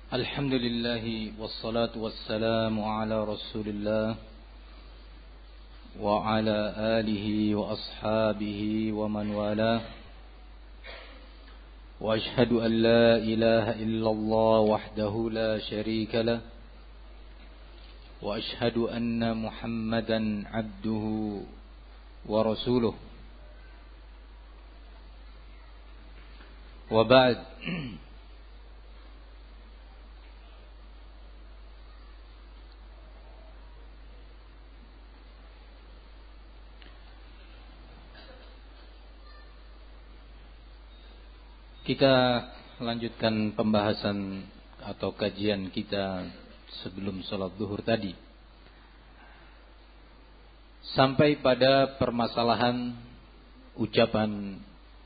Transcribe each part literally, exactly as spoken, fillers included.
Alhamdulillah wassalatu wassalamu ala Rasulillah wa ala alihi wa ashabihi wa man walah. Wa ashhadu an la ilaha illallah wahdahu la sharika lah. Wa ashhadu anna Muhammadan abduhu wa rasuluh. Wa ba'd. Kita lanjutkan pembahasan atau kajian kita sebelum sholat zuhur tadi. Sampai pada permasalahan ucapan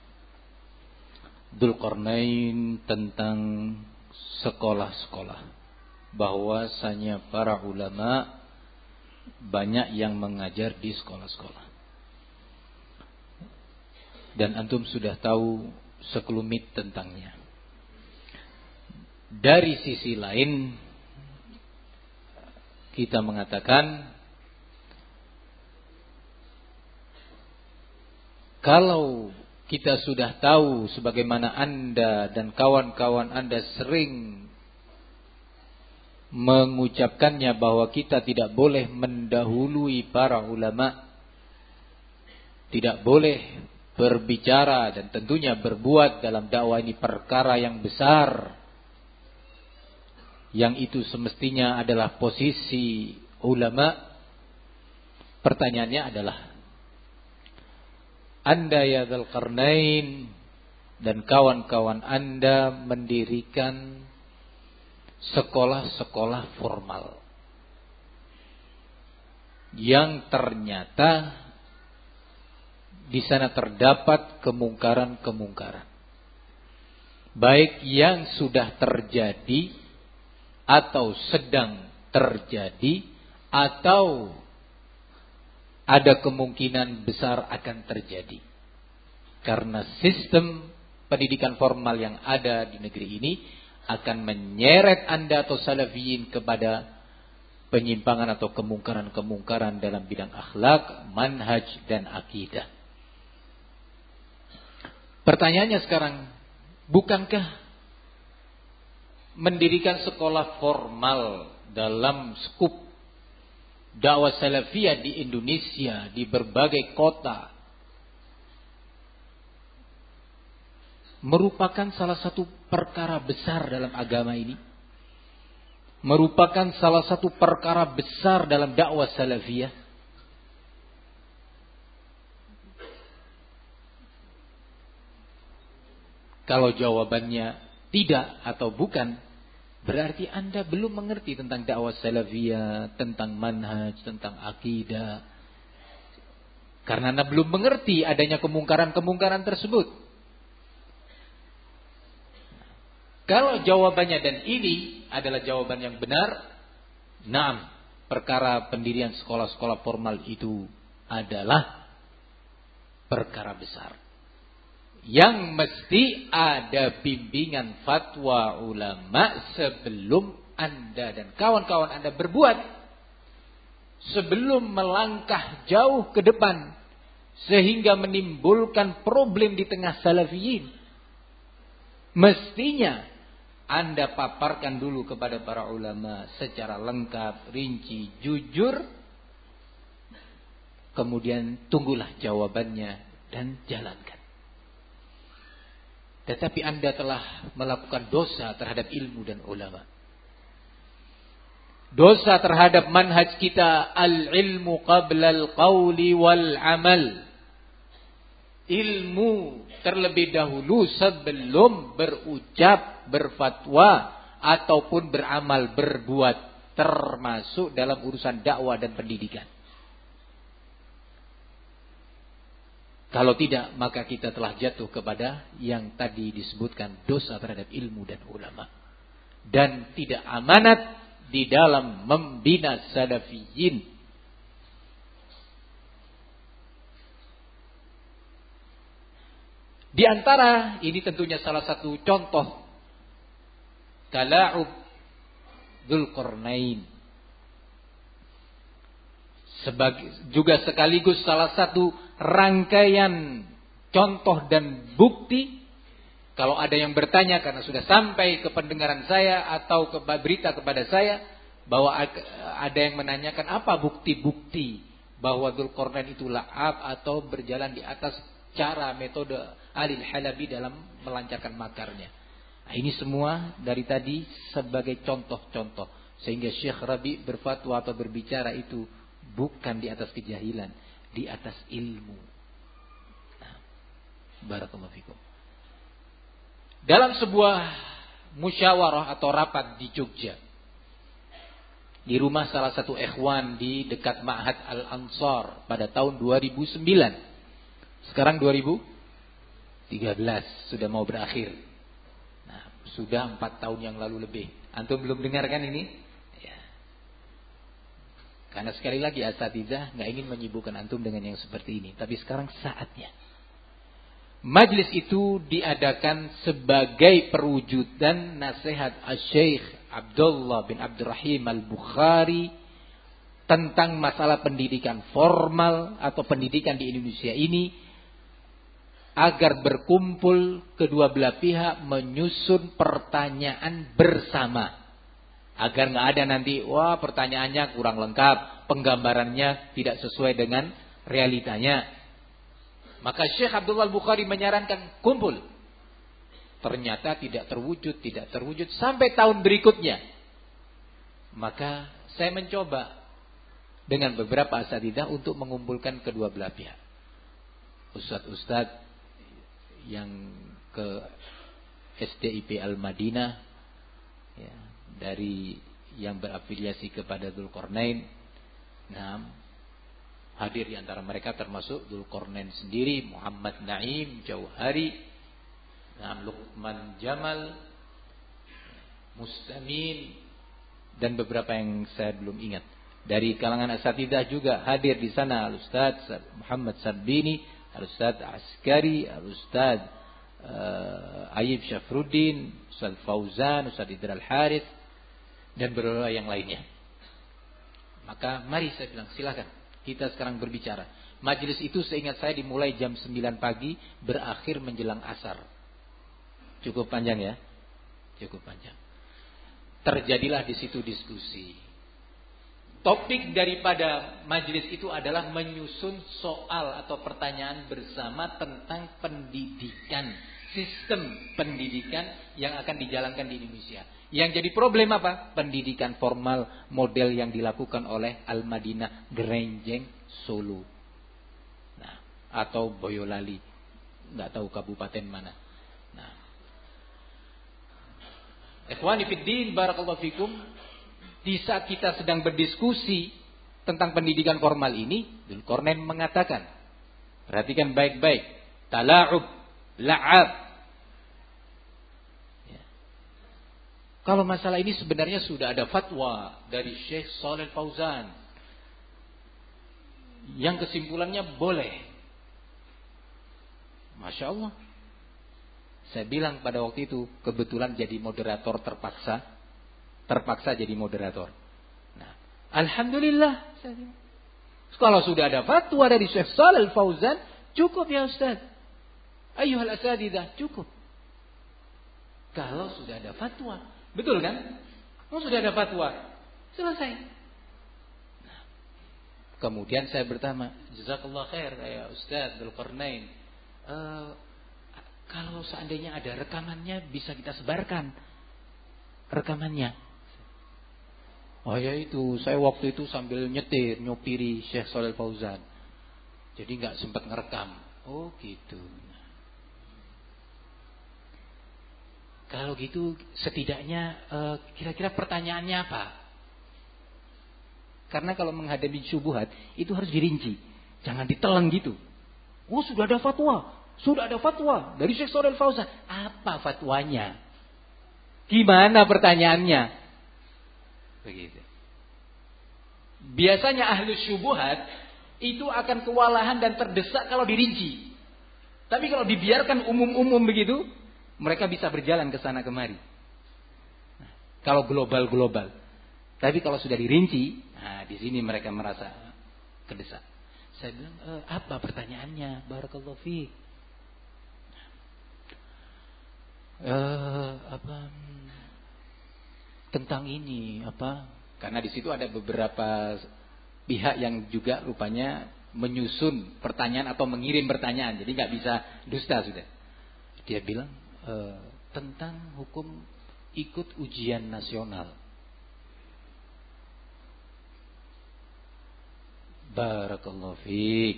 Dzulqarnain tentang sekolah-sekolah. Bahwasanya para ulama banyak yang mengajar di sekolah-sekolah. Dan antum sudah tahu sekelumit tentangnya. Dari sisi lain kita mengatakan kalau kita sudah tahu sebagaimana Anda dan kawan-kawan Anda sering mengucapkannya bahwa kita tidak boleh mendahului para ulama, tidak boleh berbicara dan tentunya berbuat dalam dakwah ini perkara yang besar, yang itu semestinya adalah posisi ulama. Pertanyaannya adalah, Anda ya Dzulqarnain dan kawan-kawan Anda mendirikan sekolah-sekolah formal yang ternyata di sana terdapat kemungkaran-kemungkaran, baik yang sudah terjadi atau sedang terjadi atau ada kemungkinan besar akan terjadi. Karena sistem pendidikan formal yang ada di negeri ini akan menyeret Anda atau salafiyin kepada penyimpangan atau kemungkaran-kemungkaran dalam bidang akhlak, manhaj dan akidah. Pertanyaannya sekarang, bukankah mendirikan sekolah formal dalam skup dakwah salafiyah di Indonesia, di berbagai kota, merupakan salah satu perkara besar dalam agama ini? Merupakan salah satu perkara besar dalam dakwah salafiyah? Kalau jawabannya tidak atau bukan, berarti Anda belum mengerti tentang dakwah salafiyah, tentang manhaj, tentang akidah. Karena Anda belum mengerti adanya kemungkaran-kemungkaran tersebut. Kalau jawabannya dan ini adalah jawaban yang benar, naam, perkara pendirian sekolah-sekolah formal itu adalah perkara besar yang mesti ada bimbingan fatwa ulama sebelum Anda dan kawan-kawan Anda berbuat, sebelum melangkah jauh ke depan sehingga menimbulkan problem di tengah salafiyin. Mestinya Anda paparkan dulu kepada para ulama secara lengkap, rinci, jujur, kemudian tunggulah jawabannya dan jalankan. Tetapi Anda telah melakukan dosa terhadap ilmu dan ulama. Dosa terhadap manhaj kita, al-ilmu qabla al-qawli wal-amal. Ilmu terlebih dahulu sebelum berucap, berfatwa, ataupun beramal, berbuat. Termasuk dalam urusan dakwah dan pendidikan. Kalau tidak, maka kita telah jatuh kepada yang tadi disebutkan dosa terhadap ilmu dan ulama. Dan tidak amanat di dalam membina salafiyin. Di antara ini tentunya salah satu contoh tala'ub Dzulqarnain. Sebagai juga sekaligus salah satu rangkaian contoh dan bukti, kalau ada yang bertanya karena sudah sampai ke pendengaran saya atau ke berita kepada saya bahwa ada yang menanyakan apa bukti-bukti bahwa Dzulqarnain itu la'ab atau berjalan di atas cara metode Alil Halabi dalam melancarkan makarnya. Nah, ini semua dari tadi sebagai contoh-contoh, sehingga Syekh Rabi berfatwa atau berbicara itu bukan di atas kejahilan, di atas ilmu. Nah, barakallahu fikum. Dalam sebuah musyawarah atau rapat di Jogja, di rumah salah satu ikhwan di dekat Ma'had Al-Ansar pada tahun dua ribu sembilan. Sekarang dua ribu tiga belas, sudah mau berakhir. Nah, sudah empat tahun yang lalu lebih. Antum belum dengarkan ini? Ya. Karena sekali lagi asatidzah nggak ingin menyibukkan antum dengan yang seperti ini. Tapi sekarang saatnya. Majlis itu diadakan sebagai perwujudan nasihat Asy-Syaikh Abdullah bin Abdurrahim Al-Bukhari tentang masalah pendidikan formal atau pendidikan di Indonesia ini, agar berkumpul kedua belah pihak menyusun pertanyaan bersama, agar nggak ada nanti wah pertanyaannya kurang lengkap, penggambarannya tidak sesuai dengan realitanya. Maka Syekh Abdullah Al-Bukhari menyarankan kumpul. Ternyata tidak terwujud, tidak terwujud sampai tahun berikutnya. Maka saya mencoba dengan beberapa asatidzah untuk mengumpulkan kedua belah pihak. Ustadz-ustadz yang ke S D I P Al-Madinah, ya, dari yang berafiliasi kepada Dzulqarnain. Nah, hadir di antara mereka termasuk Dzulqarnain sendiri, Muhammad Naim Jauhari, nah, Luqman Jamal, Mustamin, dan beberapa yang saya belum ingat. Dari kalangan asatidzah juga hadir di sana Al-Ustaz Muhammad Sarbini, Al-Ustaz Askari, Al-Ustaz uh, Ayib Syafruddin, Ustaz Fauzan, Ustaz Idra Al-Harith, dan beberapa yang lainnya. Maka mari saya bilang silakan kita sekarang berbicara. Majelis itu seingat saya dimulai jam sembilan pagi, berakhir menjelang asar. Cukup panjang ya? Cukup panjang. Terjadilah di situ diskusi. Topik daripada majelis itu adalah menyusun soal atau pertanyaan bersama tentang pendidikan, sistem pendidikan yang akan dijalankan di Indonesia. Yang jadi problem apa? Pendidikan formal model yang dilakukan oleh Al-Madinah Gerenjeng Solo. Nah, atau Boyolali. Enggak tahu kabupaten mana. Nah. Ikhwani fiddin, barakallahu fikum. Di saat kita sedang berdiskusi tentang pendidikan formal ini, Dzulqarnain mengatakan, perhatikan baik-baik, tala'ub, la'ab. Kalau masalah ini sebenarnya sudah ada fatwa dari Syekh Shalih Fauzan yang kesimpulannya boleh. Masya Allah. Saya bilang pada waktu itu kebetulan jadi moderator terpaksa, terpaksa jadi moderator. Nah, alhamdulillah. Kalau sudah ada fatwa dari Syekh Shalih Fauzan, cukup ya Ustaz. Ayyuhal asatidzah, cukup. Kalau sudah ada fatwa. Betul kan? Oh, sudah ada fatwa. Selesai. Nah, kemudian saya bertanya, jazakallah khair ya Ustaz Dzulqarnain. Uh, kalau seandainya ada rekamannya bisa kita sebarkan rekamannya. Oh ya itu, saya waktu itu sambil nyetir, nyopiri Syekh Shalih Fauzan. Jadi nggak sempat ngerekam. Oh gitu. Kalau gitu setidaknya uh, kira-kira pertanyaannya apa? Karena kalau menghadapi syubhat itu harus dirinci. Jangan ditelan gitu. Oh sudah ada fatwa. Sudah ada fatwa dari Syekh Shalih Fauzan. Apa fatwanya? Gimana pertanyaannya? Begitu. Biasanya ahli syubhat itu akan kewalahan dan terdesak kalau dirinci. Tapi kalau dibiarkan umum-umum begitu, mereka bisa berjalan ke sana kemari. Nah, kalau global-global. Tapi kalau sudah dirinci, nah di sini mereka merasa kedesak. Saya bilang, e, apa pertanyaannya? Barakallahu fiik. Eh, apa tentang ini apa? Karena di situ ada beberapa pihak yang juga rupanya menyusun pertanyaan atau mengirim pertanyaan, jadi nggak bisa dusta sudah. Dia bilang e, tentang hukum ikut ujian nasional. Barakallahu fiik.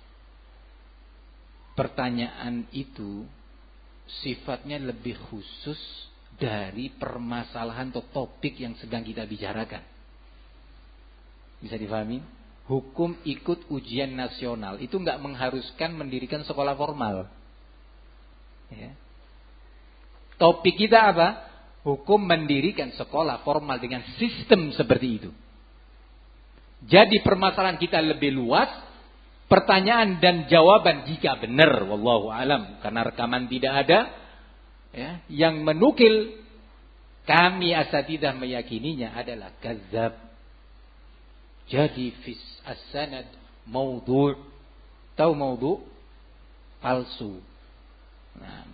Pertanyaan itu sifatnya lebih khusus dari permasalahan atau topik yang sedang kita bicarakan. Bisa difahami? Hukum ikut ujian nasional itu nggak mengharuskan mendirikan sekolah formal. Ya. Topik kita apa? Hukum mendirikan sekolah formal dengan sistem seperti itu. Jadi permasalahan kita lebih luas. Pertanyaan dan jawaban jika benar, wallahu alam, karena rekaman tidak ada, ya, yang menukil kami asatidah meyakininya adalah kadzab. Jadi fis as-sanad maudhu'. Tahu maudhu'? Palsu. Nah,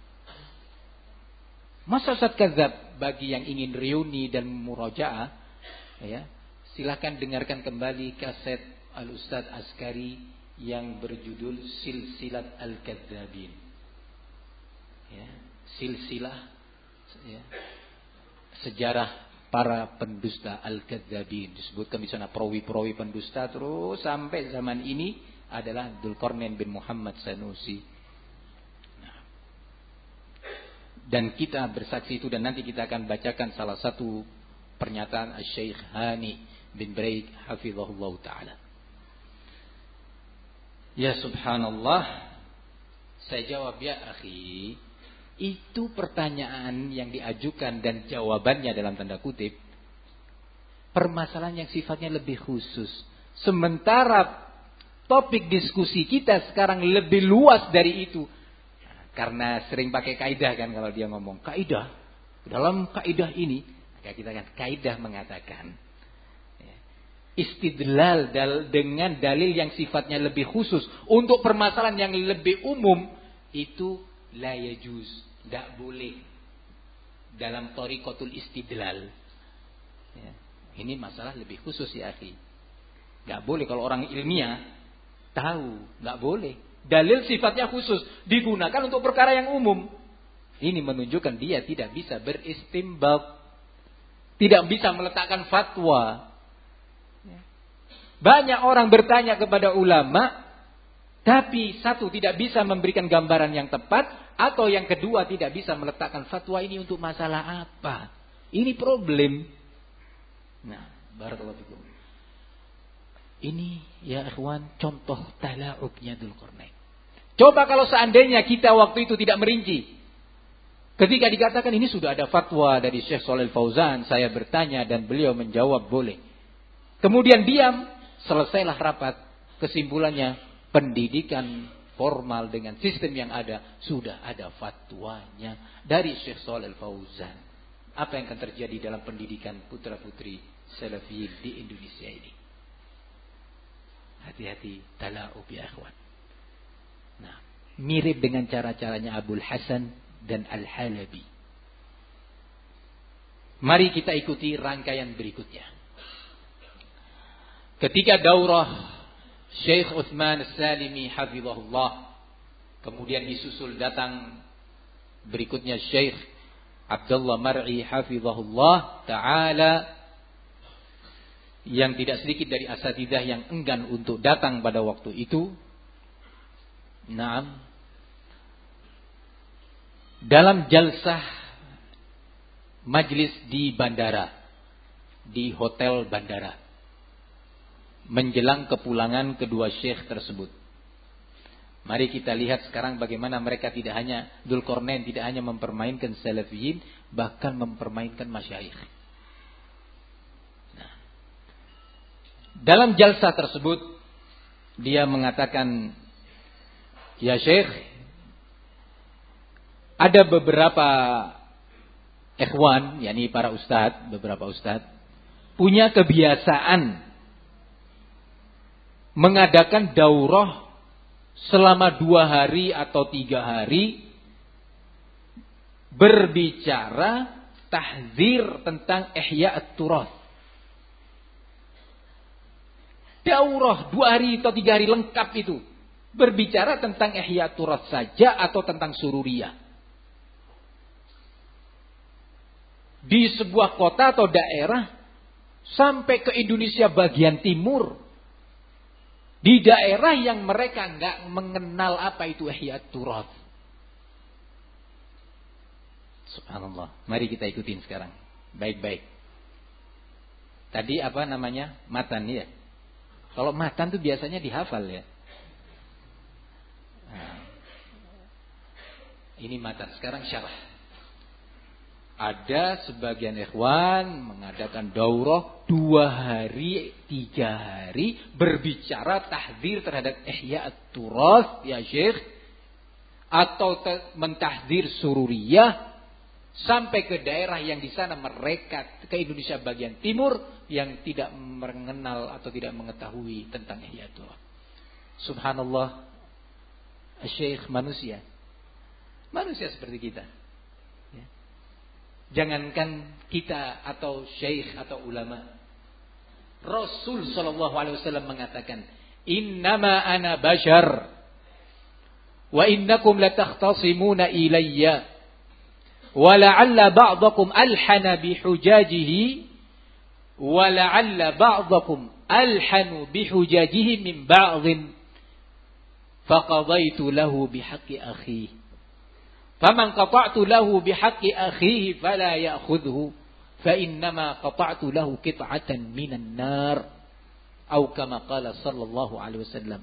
masa Ustaz kadzab? Bagi yang ingin reuni dan murajaah, ya, silakan dengarkan kembali kaset Al-Ustaz Askari yang berjudul Silsilat Al-Kadzabin. Ya, silsilah, ya, sejarah para pendusta Al-Kadzabin. Disebutkan di sana perawi-perawi pendusta terus sampai zaman ini adalah Dzulqarnain bin Muhammad Sanusi. Nah, dan kita bersaksi itu, dan nanti kita akan bacakan salah satu pernyataan Syekh Hani bin Braik hafizahullah taala. Ya subhanallah, saya jawab, ya akhi, itu pertanyaan yang diajukan dan jawabannya dalam tanda kutip permasalahan yang sifatnya lebih khusus. Sementara topik diskusi kita sekarang lebih luas dari itu. Karena sering pakai kaidah kan, kalau dia ngomong kaidah, dalam kaidah ini, maka kita kan kaidah mengatakan istidlal dal dengan dalil yang sifatnya lebih khusus untuk permasalahan yang lebih umum itu la yajuz, tidak boleh dalam thariqatul istidlal. Ya, ini masalah lebih khusus ya akhi. Enggak boleh kalau orang ilmiah tahu, enggak boleh. Dalil sifatnya khusus digunakan untuk perkara yang umum. Ini menunjukkan dia tidak bisa beristinbat, tidak bisa meletakkan fatwa. Banyak orang bertanya kepada ulama, tapi satu tidak bisa memberikan gambaran yang tepat, atau yang kedua tidak bisa meletakkan fatwa ini untuk masalah apa. Ini problem. Nah, barakallahu fikum. Ini ya ikhwan contoh tala'ubnya Dzulqarnain. Coba kalau seandainya kita waktu itu tidak merinci. Ketika dikatakan ini sudah ada fatwa dari Syekh Shalih Fauzan, saya bertanya dan beliau menjawab boleh. Kemudian diam. Selesailah rapat, kesimpulannya pendidikan formal dengan sistem yang ada sudah ada fatwanya dari Syekh Shalih Fauzan. Apa yang akan terjadi dalam pendidikan putra-putri Salafiyin di Indonesia ini? Hati-hati, tala'ub ya ikhwan. Nah, mirip dengan cara-caranya Abul Hasan dan Al-Halabi. Mari kita ikuti rangkaian berikutnya. Ketika daurah Syekh Utsman As-Salimi hafizahullah, kemudian disusul datang berikutnya Syekh Abdullah Mar'i hafizahullah taala, yang tidak sedikit dari asatidzah yang enggan untuk datang pada waktu itu. Naam. Dalam jalsah majlis di bandara, di hotel bandara, menjelang kepulangan kedua syekh tersebut. Mari kita lihat sekarang bagaimana mereka tidak hanya Dzulqarnain tidak hanya mempermainkan Salafiyin, bahkan mempermainkan masyayikh. Nah, dalam jalsah tersebut dia mengatakan, ya syekh, ada beberapa ikhwan, yakni para ustadz, beberapa ustadz punya kebiasaan mengadakan daurah selama dua hari atau tiga hari, berbicara tahzir tentang ihya at-turath. Daurah dua hari atau tiga hari lengkap itu berbicara tentang ihya at-turath saja atau tentang sururiyah. Di sebuah kota atau daerah sampai ke Indonesia bagian timur, di daerah yang mereka nggak mengenal apa itu ihya at-turath. Subhanallah. Mari kita ikutin sekarang. Baik-baik. Tadi apa namanya? Matan ya. Kalau matan tuh biasanya dihafal ya. Nah, ini matan. Sekarang syarah. Ada sebagian ikhwan mengadakan daurah dua hari, tiga hari, berbicara tahdzir terhadap ihya at-turath ya Syekh, atau mentahdzir sururiyah, sampai ke daerah yang di sana mereka, ke Indonesia bagian timur, yang tidak mengenal atau tidak mengetahui tentang ihya at-turath. Subhanallah, Syekh manusia, manusia seperti kita. Jangankan kita atau syekh atau ulama, Rasul sallallahu alaihi wasallam mengatakan, "Innama ana bashar wa innakum latakhtasimuna ilayya wa la'alla ba'dakum alhana bihujajihi wa la'alla ba'dakum alhanu bihujajihi min ba'dhin faqadaitu lahu bihaqqi akhihi." Faman qata'tu lahu bihaqqi akhihi fala ya'khudhu fa innama qata'tu lahu qit'atan minan nar, atau kama qala sallallahu alaihi wasallam.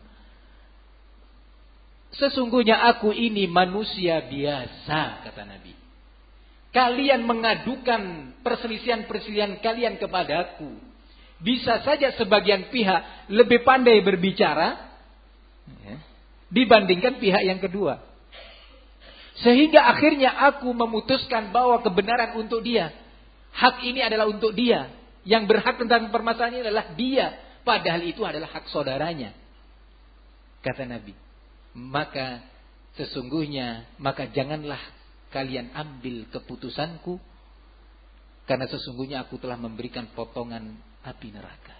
Sesungguhnya aku ini manusia biasa, kata Nabi. Kalian mengadukan perselisihan-perselisihan kalian kepadaku. Bisa saja sebagian pihak lebih pandai berbicara dibandingkan pihak yang kedua. Sehingga akhirnya aku memutuskan bahwa kebenaran untuk dia. Hak ini adalah untuk dia. Yang berhak tentang permasalahan ini adalah dia. Padahal itu adalah hak saudaranya. Kata Nabi. Maka sesungguhnya, maka janganlah kalian ambil keputusanku. Karena sesungguhnya aku telah memberikan potongan api neraka.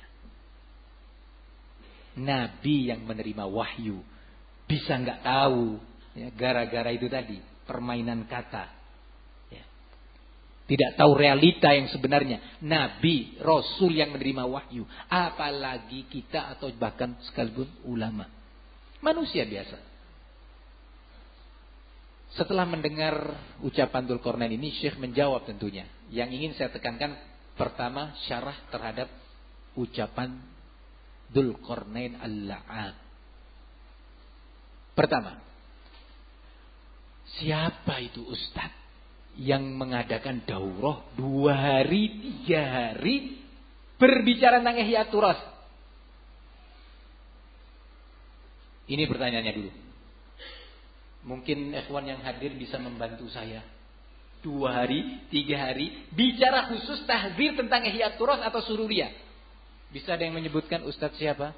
Nabi yang menerima wahyu bisa nggak tahu? Ya, gara-gara itu tadi, permainan kata. Ya. Tidak tahu realita yang sebenarnya. Nabi, Rasul yang menerima wahyu. Apalagi kita atau bahkan sekalipun ulama. Manusia biasa. Setelah mendengar ucapan Dzulqarnain ini, Syekh menjawab tentunya. Yang ingin saya tekankan, pertama, syarah terhadap ucapan Dzulqarnain al-La'ab. Pertama, siapa itu ustadz yang mengadakan daurah dua hari, tiga hari berbicara tentang ihya at-turath? Ini pertanyaannya dulu. Mungkin ikhwan yang hadir bisa membantu saya. Dua hari, tiga hari bicara khusus tahdzir tentang ihya at-turath atau sururiyah. Bisa ada yang menyebutkan ustadz siapa?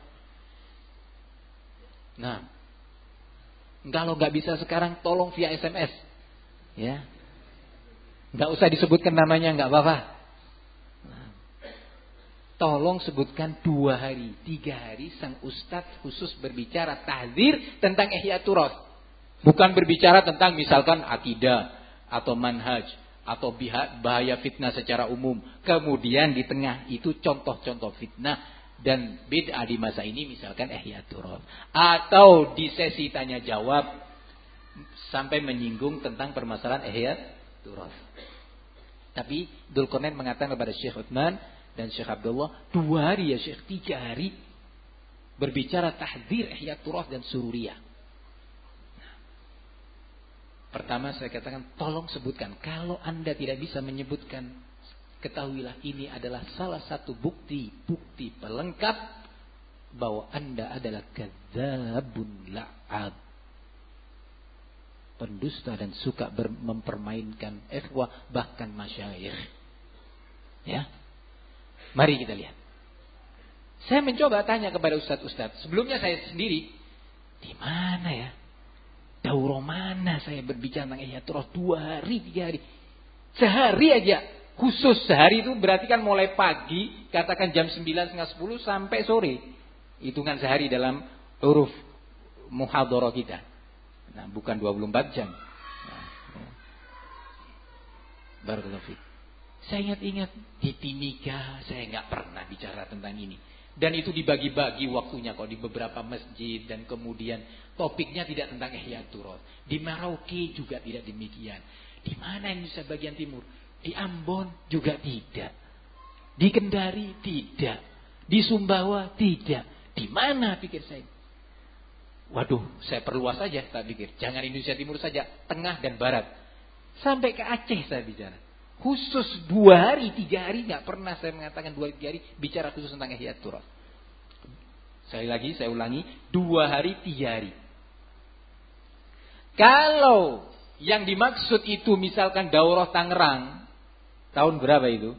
Nah, kalau nggak bisa sekarang, tolong via S M S, ya, nggak usah disebutkan namanya, nggak apa-apa. Nah, tolong sebutkan dua hari, tiga hari sang ustadz khusus berbicara tahdzir tentang ihya at-turath, bukan berbicara tentang misalkan akidah atau manhaj atau bahaya fitnah secara umum. Kemudian di tengah itu contoh-contoh fitnah dan bid'ah di masa ini, misalkan ihya at-turath, atau di sesi tanya jawab sampai menyinggung tentang permasalahan ihya at-turath. Tapi Dzulqarnain mengatakan kepada Syekh Utsman dan Syekh Abdullah, dua hari ya Syekh, tiga hari berbicara tahdzir ihya at-turath dan sururiyah. Nah, pertama saya katakan, tolong sebutkan. Kalau Anda tidak bisa menyebutkan, ketahuilah ini adalah salah satu bukti, bukti pelengkap bahwa Anda adalah kadzabun la'ab, pendusta dan suka mempermainkan ikhwah bahkan masyayikh. Ya. Mari kita lihat. Saya mencoba tanya kepada ustadz-ustadz. Sebelumnya saya sendiri, di mana ya? Daurah mana saya berbicara tentang Ihya Turah? Dua hari, tiga hari. Sehari aja. Khusus sehari itu berarti kan mulai pagi, katakan jam sembilan, setengah sepuluh sampai sore. Hitungan sehari dalam huruf muhadharah kita. Nah, bukan dua puluh empat jam. Nah, ya. Barakallahu fiik. Saya ingat-ingat di Timika saya nggak pernah bicara tentang ini. Dan itu dibagi-bagi waktunya kok di beberapa masjid. Dan kemudian topiknya tidak tentang Ihya Turah. Di Merauke juga tidak demikian. Di mana Indonesia bagian timur? Di Ambon juga tidak. Di Kendari tidak. Di Sumbawa tidak. Di mana pikir saya? Waduh, saya perluas saja tak pikir. Jangan Indonesia Timur saja, tengah dan barat. Sampai ke Aceh saya bicara. Khusus dua hari, tiga hari, nggak pernah saya mengatakan dua tiga hari bicara khusus tentang Ihya Turah. Sekali lagi saya ulangi, dua hari, tiga hari. Kalau yang dimaksud itu misalkan daurah Tangerang, tahun berapa itu?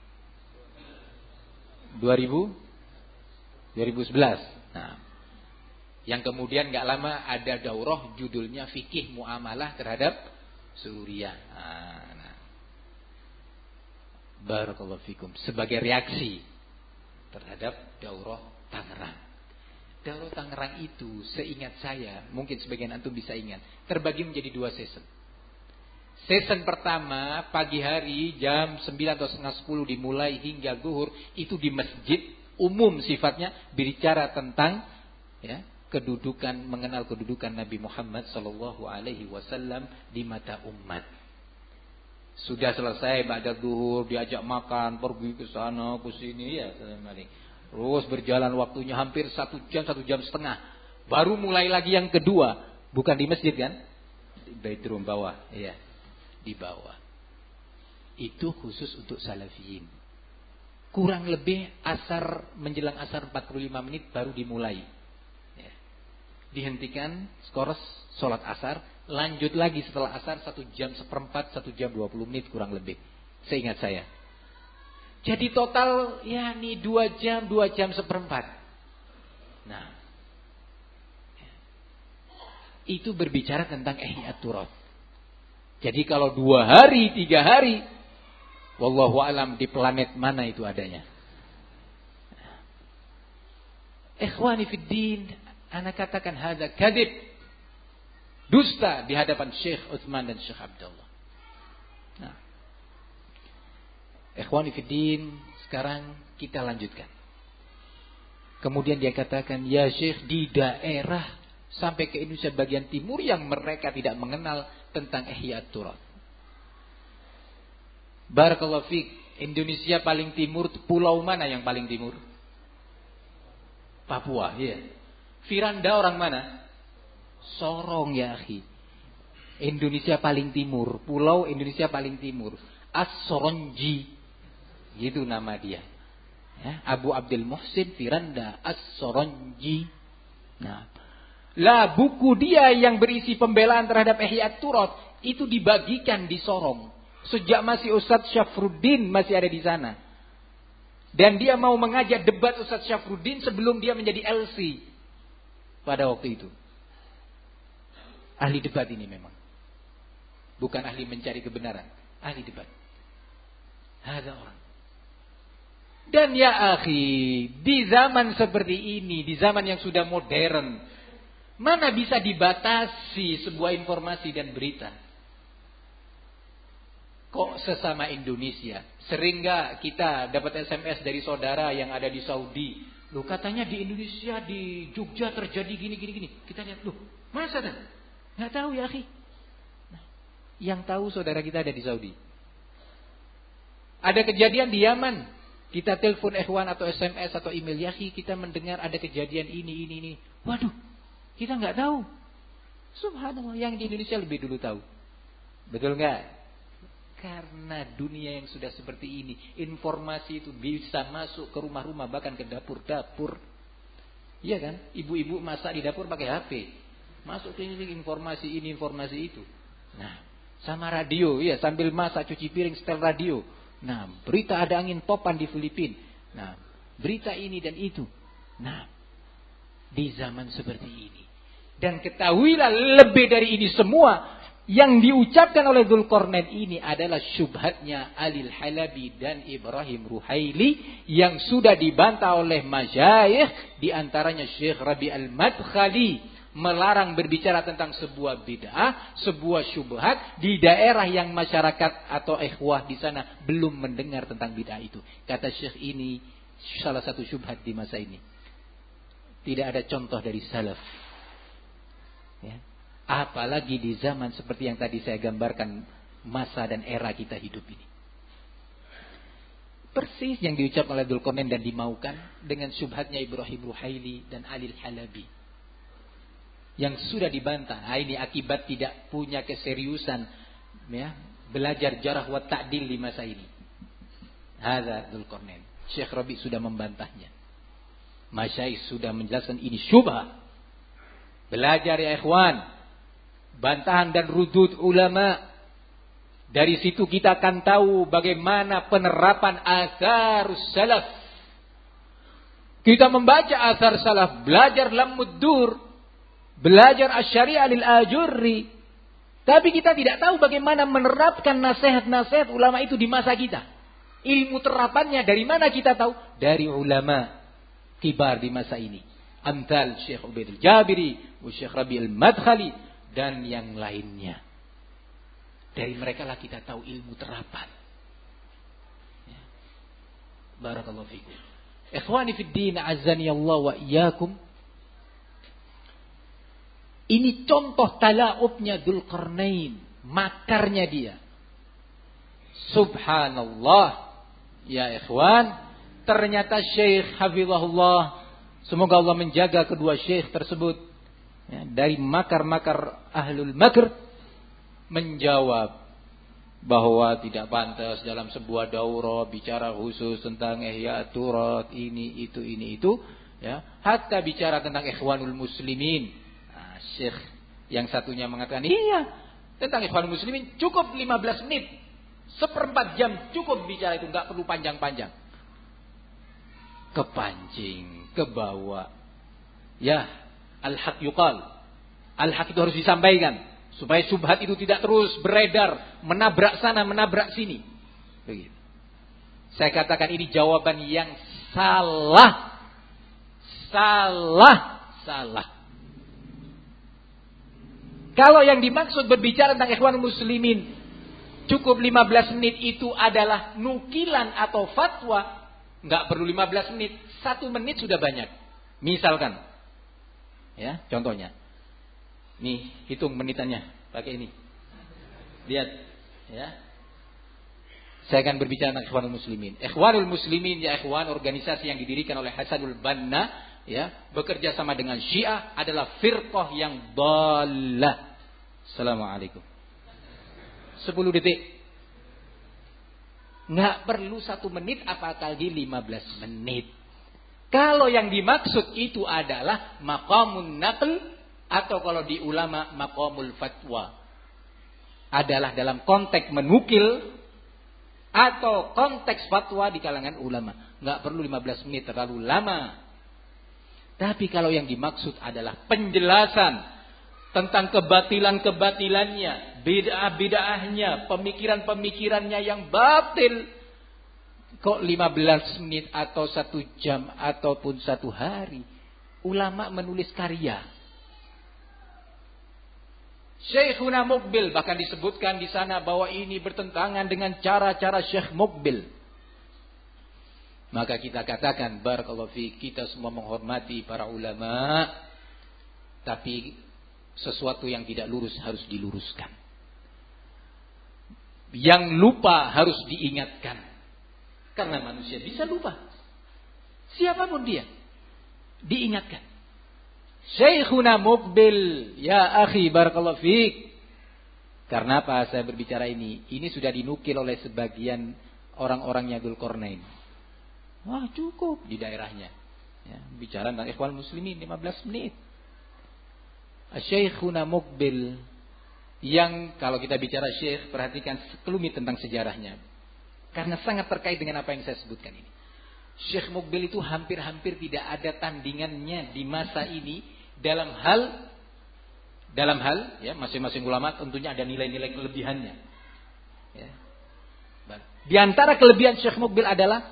dua ribu sebelas. Nah, yang kemudian nggak lama ada daurah judulnya Fikih Muamalah terhadap Suriah. Nah, nah. Barakallahu fikum. Sebagai reaksi terhadap daurah Tangerang. Daurah Tangerang itu seingat saya, mungkin sebagian antum bisa ingat, terbagi menjadi dua season. Season pertama pagi hari jam sembilan atau setengah sepuluh dimulai hingga zuhur itu di masjid umum sifatnya berbicara tentang ya, kedudukan mengenal kedudukan Nabi Muhammad sallallahu alaihi wasallam di mata umat. Sudah selesai ba'da zuhur diajak makan, pergi ke sana ke sini ya, terus berjalan waktunya hampir satu jam satu jam setengah. Baru mulai lagi yang kedua, bukan di masjid kan? Di Baitul bawah, ya. Di bawah. Itu khusus untuk salafiyin. Kurang lebih asar menjelang asar empat puluh lima menit baru dimulai. Ya. Dihentikan skors sholat asar, lanjut lagi setelah asar satu jam seperempat, satu jam dua puluh menit kurang lebih. Seingat saya. Jadi total ya nih dua jam, dua jam seperempat. Nah, itu berbicara tentang Ihya Turah. Jadi kalau dua hari, tiga hari, wallahu alam di planet mana itu adanya. Ikhwani fid din, ana katakan hadza kadzib. Dusta di hadapan Syekh Utsman dan Syekh Abdullah. Nah. Ikhwani fid din, sekarang kita lanjutkan. Kemudian dia katakan, ya Syekh, di daerah sampai ke Indonesia bagian timur yang mereka tidak mengenal tentang Ihya Turah. Barakallahu fiik, Indonesia paling timur, pulau mana yang paling timur? Papua, iya. Firanda orang mana? Sorong ya akhi. Indonesia paling timur, pulau Indonesia paling timur. As-Soronji, gitu nama dia. Ya, Abu Abdul Muhsin Firanda As-Soronji. Nah, lah buku dia yang berisi pembelaan terhadap Ihya Turah itu dibagikan di Sorong. Sejak masih Ustadz Syafruddin masih ada di sana. Dan dia mau mengajak debat Ustadz Syafruddin sebelum dia menjadi L C pada waktu itu. Ahli debat ini memang. Bukan ahli mencari kebenaran, ahli debat. Ada orang. Dan ya akhi, di zaman seperti ini, di zaman yang sudah modern, mana bisa dibatasi sebuah informasi dan berita? Kok sesama Indonesia? Sering gak kita dapat S M S dari saudara yang ada di Saudi? Loh katanya di Indonesia, di Jogja terjadi gini, gini, gini. Kita lihat, loh masa kan? Gak tahu ya akhi. Nah, yang tahu saudara kita ada di Saudi. Ada kejadian di Yaman. Kita telepon ikhwan atau S M S atau email, ya akhi kita mendengar ada kejadian ini, ini, ini. Waduh, kita nggak tahu. Subhanallah, yang di Indonesia lebih dulu tahu. Betul nggak? Karena dunia yang sudah seperti ini, informasi itu bisa masuk ke rumah-rumah, bahkan ke dapur-dapur. Iya kan? Ibu-ibu masak di dapur pakai H P. Masuk ke ini informasi ini, informasi itu. Nah, sama radio, ya sambil masak cuci piring setel radio. Nah, berita ada angin topan di Filipina. Nah, berita ini dan itu. Nah, di zaman seperti ini. Dan ketahuilah lebih dari ini semua, yang diucapkan oleh Dzulqarnain ini adalah syubhatnya Alil Halabi dan Ibrahim Ruhaili yang sudah dibantah oleh masyayikh, di antaranya Syekh Rabi Al-Madkhali, melarang berbicara tentang sebuah bid'ah, sebuah syubhat di daerah yang masyarakat atau ikhwah di sana belum mendengar tentang bid'ah itu. Kata Syekh, ini salah satu syubhat di masa ini. Tidak ada contoh dari salaf. Ya. Apalagi di zaman seperti yang tadi saya gambarkan, masa dan era kita hidup ini. Persis yang diucapkan oleh Dzulqarnain dan dimaukan dengan syubhatnya Ibrahim Ruhaili dan Alil Halabi. Yang sudah dibantah. Nah, ini akibat tidak punya keseriusan ya, belajar jarah wa ta'dil di masa ini. Hadza Dzulqarnain. Syekh Rabi sudah membantahnya. Masyayikh sudah menjelaskan ini syubhat. Belajar ya ikhwan. Bantahan dan rudud ulama. Dari situ kita akan tahu bagaimana penerapan asarus salaf. Kita membaca asar salaf, belajar lam muddur, belajar asy-syari'ah lil ajurri. Tapi kita tidak tahu bagaimana menerapkan nasihat-nasihat ulama itu di masa kita. Ilmu terapannya dari mana kita tahu? Dari ulama kibar di masa ini. Amthal Syekh Ubaid al-Jabiri, Syekh Rabi al-Madkhali, dan yang lainnya. Dari mereka lah kita tahu ilmu terapan. Ya. Barakallahu fikum. Ikhwani fid din, azani Allah wa iyyakum. Ini contoh talaubnya Dzulqarnain, makarnya dia. Subhanallah. Ya ikhwan, ternyata Syekh hafizahullah, semoga Allah menjaga kedua syekh tersebut ya, dari makar-makar ahlul makr, menjawab bahwa tidak pantas dalam sebuah daurah bicara khusus tentang ihya turat ini itu ini itu ya, hatta bicara tentang ikhwanul muslimin. Nah, syekh yang satunya mengatakan iya, tentang ikhwanul muslimin cukup lima belas menit, seperempat jam cukup bicara itu, enggak perlu panjang-panjang. Kepancing, kebawa. Ya, al-haq yuqal. Al-haq itu harus disampaikan supaya syubhat itu tidak terus beredar, menabrak sana, menabrak sini. Begitu. Saya katakan ini jawaban yang salah. Salah, salah. Kalau yang dimaksud berbicara tentang ikhwanul muslimin cukup lima belas menit itu adalah nukilan atau fatwa, enggak perlu lima belas menit, satu menit sudah banyak. Misalkan, ya, contohnya. Nih, hitung menitannya pakai ini. Lihat, ya. Saya akan berbicara tentang Ikhwanul Muslimin. Ikhwanul Muslimin ya ikhwan, organisasi yang didirikan oleh Hasanul Banna, ya, bekerja sama dengan Syiah, adalah firqah yang dhalah. Assalamualaikum. sepuluh detik. Nggak perlu satu menit, apalagi lima belas menit. Kalau yang dimaksud itu adalah maqamun naql, atau kalau di ulama maqamul fatwa, adalah dalam konteks menukil atau konteks fatwa di kalangan ulama. Nggak perlu lima belas menit, terlalu lama. Tapi kalau yang dimaksud adalah penjelasan tentang kebatilan-kebatilannya, bid'ah-bid'ahnya, pemikiran-pemikirannya yang batil, kok lima belas menit atau satu jam ataupun satu hari? Ulama menulis karya. Syekhuna Muqbil bahkan disebutkan di sana bahwa ini bertentangan dengan cara-cara Syekh Muqbil. Maka kita katakan barakallahu fi, kita semua menghormati para ulama, tapi sesuatu yang tidak lurus harus diluruskan. Yang lupa harus diingatkan. Karena manusia bisa lupa. Siapapun dia, diingatkan. Syekhuna Muqbil, ya akhi barakallahu fiik. Karena apa saya berbicara ini? Ini sudah dinukil oleh sebagian orang-orangnya Dzulqarnain. Wah, cukup di daerahnya. Ya, bicara tentang ikhwan muslimin lima belas menit. Syekhuna Muqbil, yang kalau kita bicara syekh, perhatikan sekelumit tentang sejarahnya. Karena sangat terkait dengan apa yang saya sebutkan ini. Syekh Muqbil itu hampir-hampir tidak ada tandingannya di masa ini dalam hal dalam hal ya, masing-masing ulama tentunya ada nilai-nilai kelebihannya. Ya. Di antara kelebihan Syekh Muqbil adalah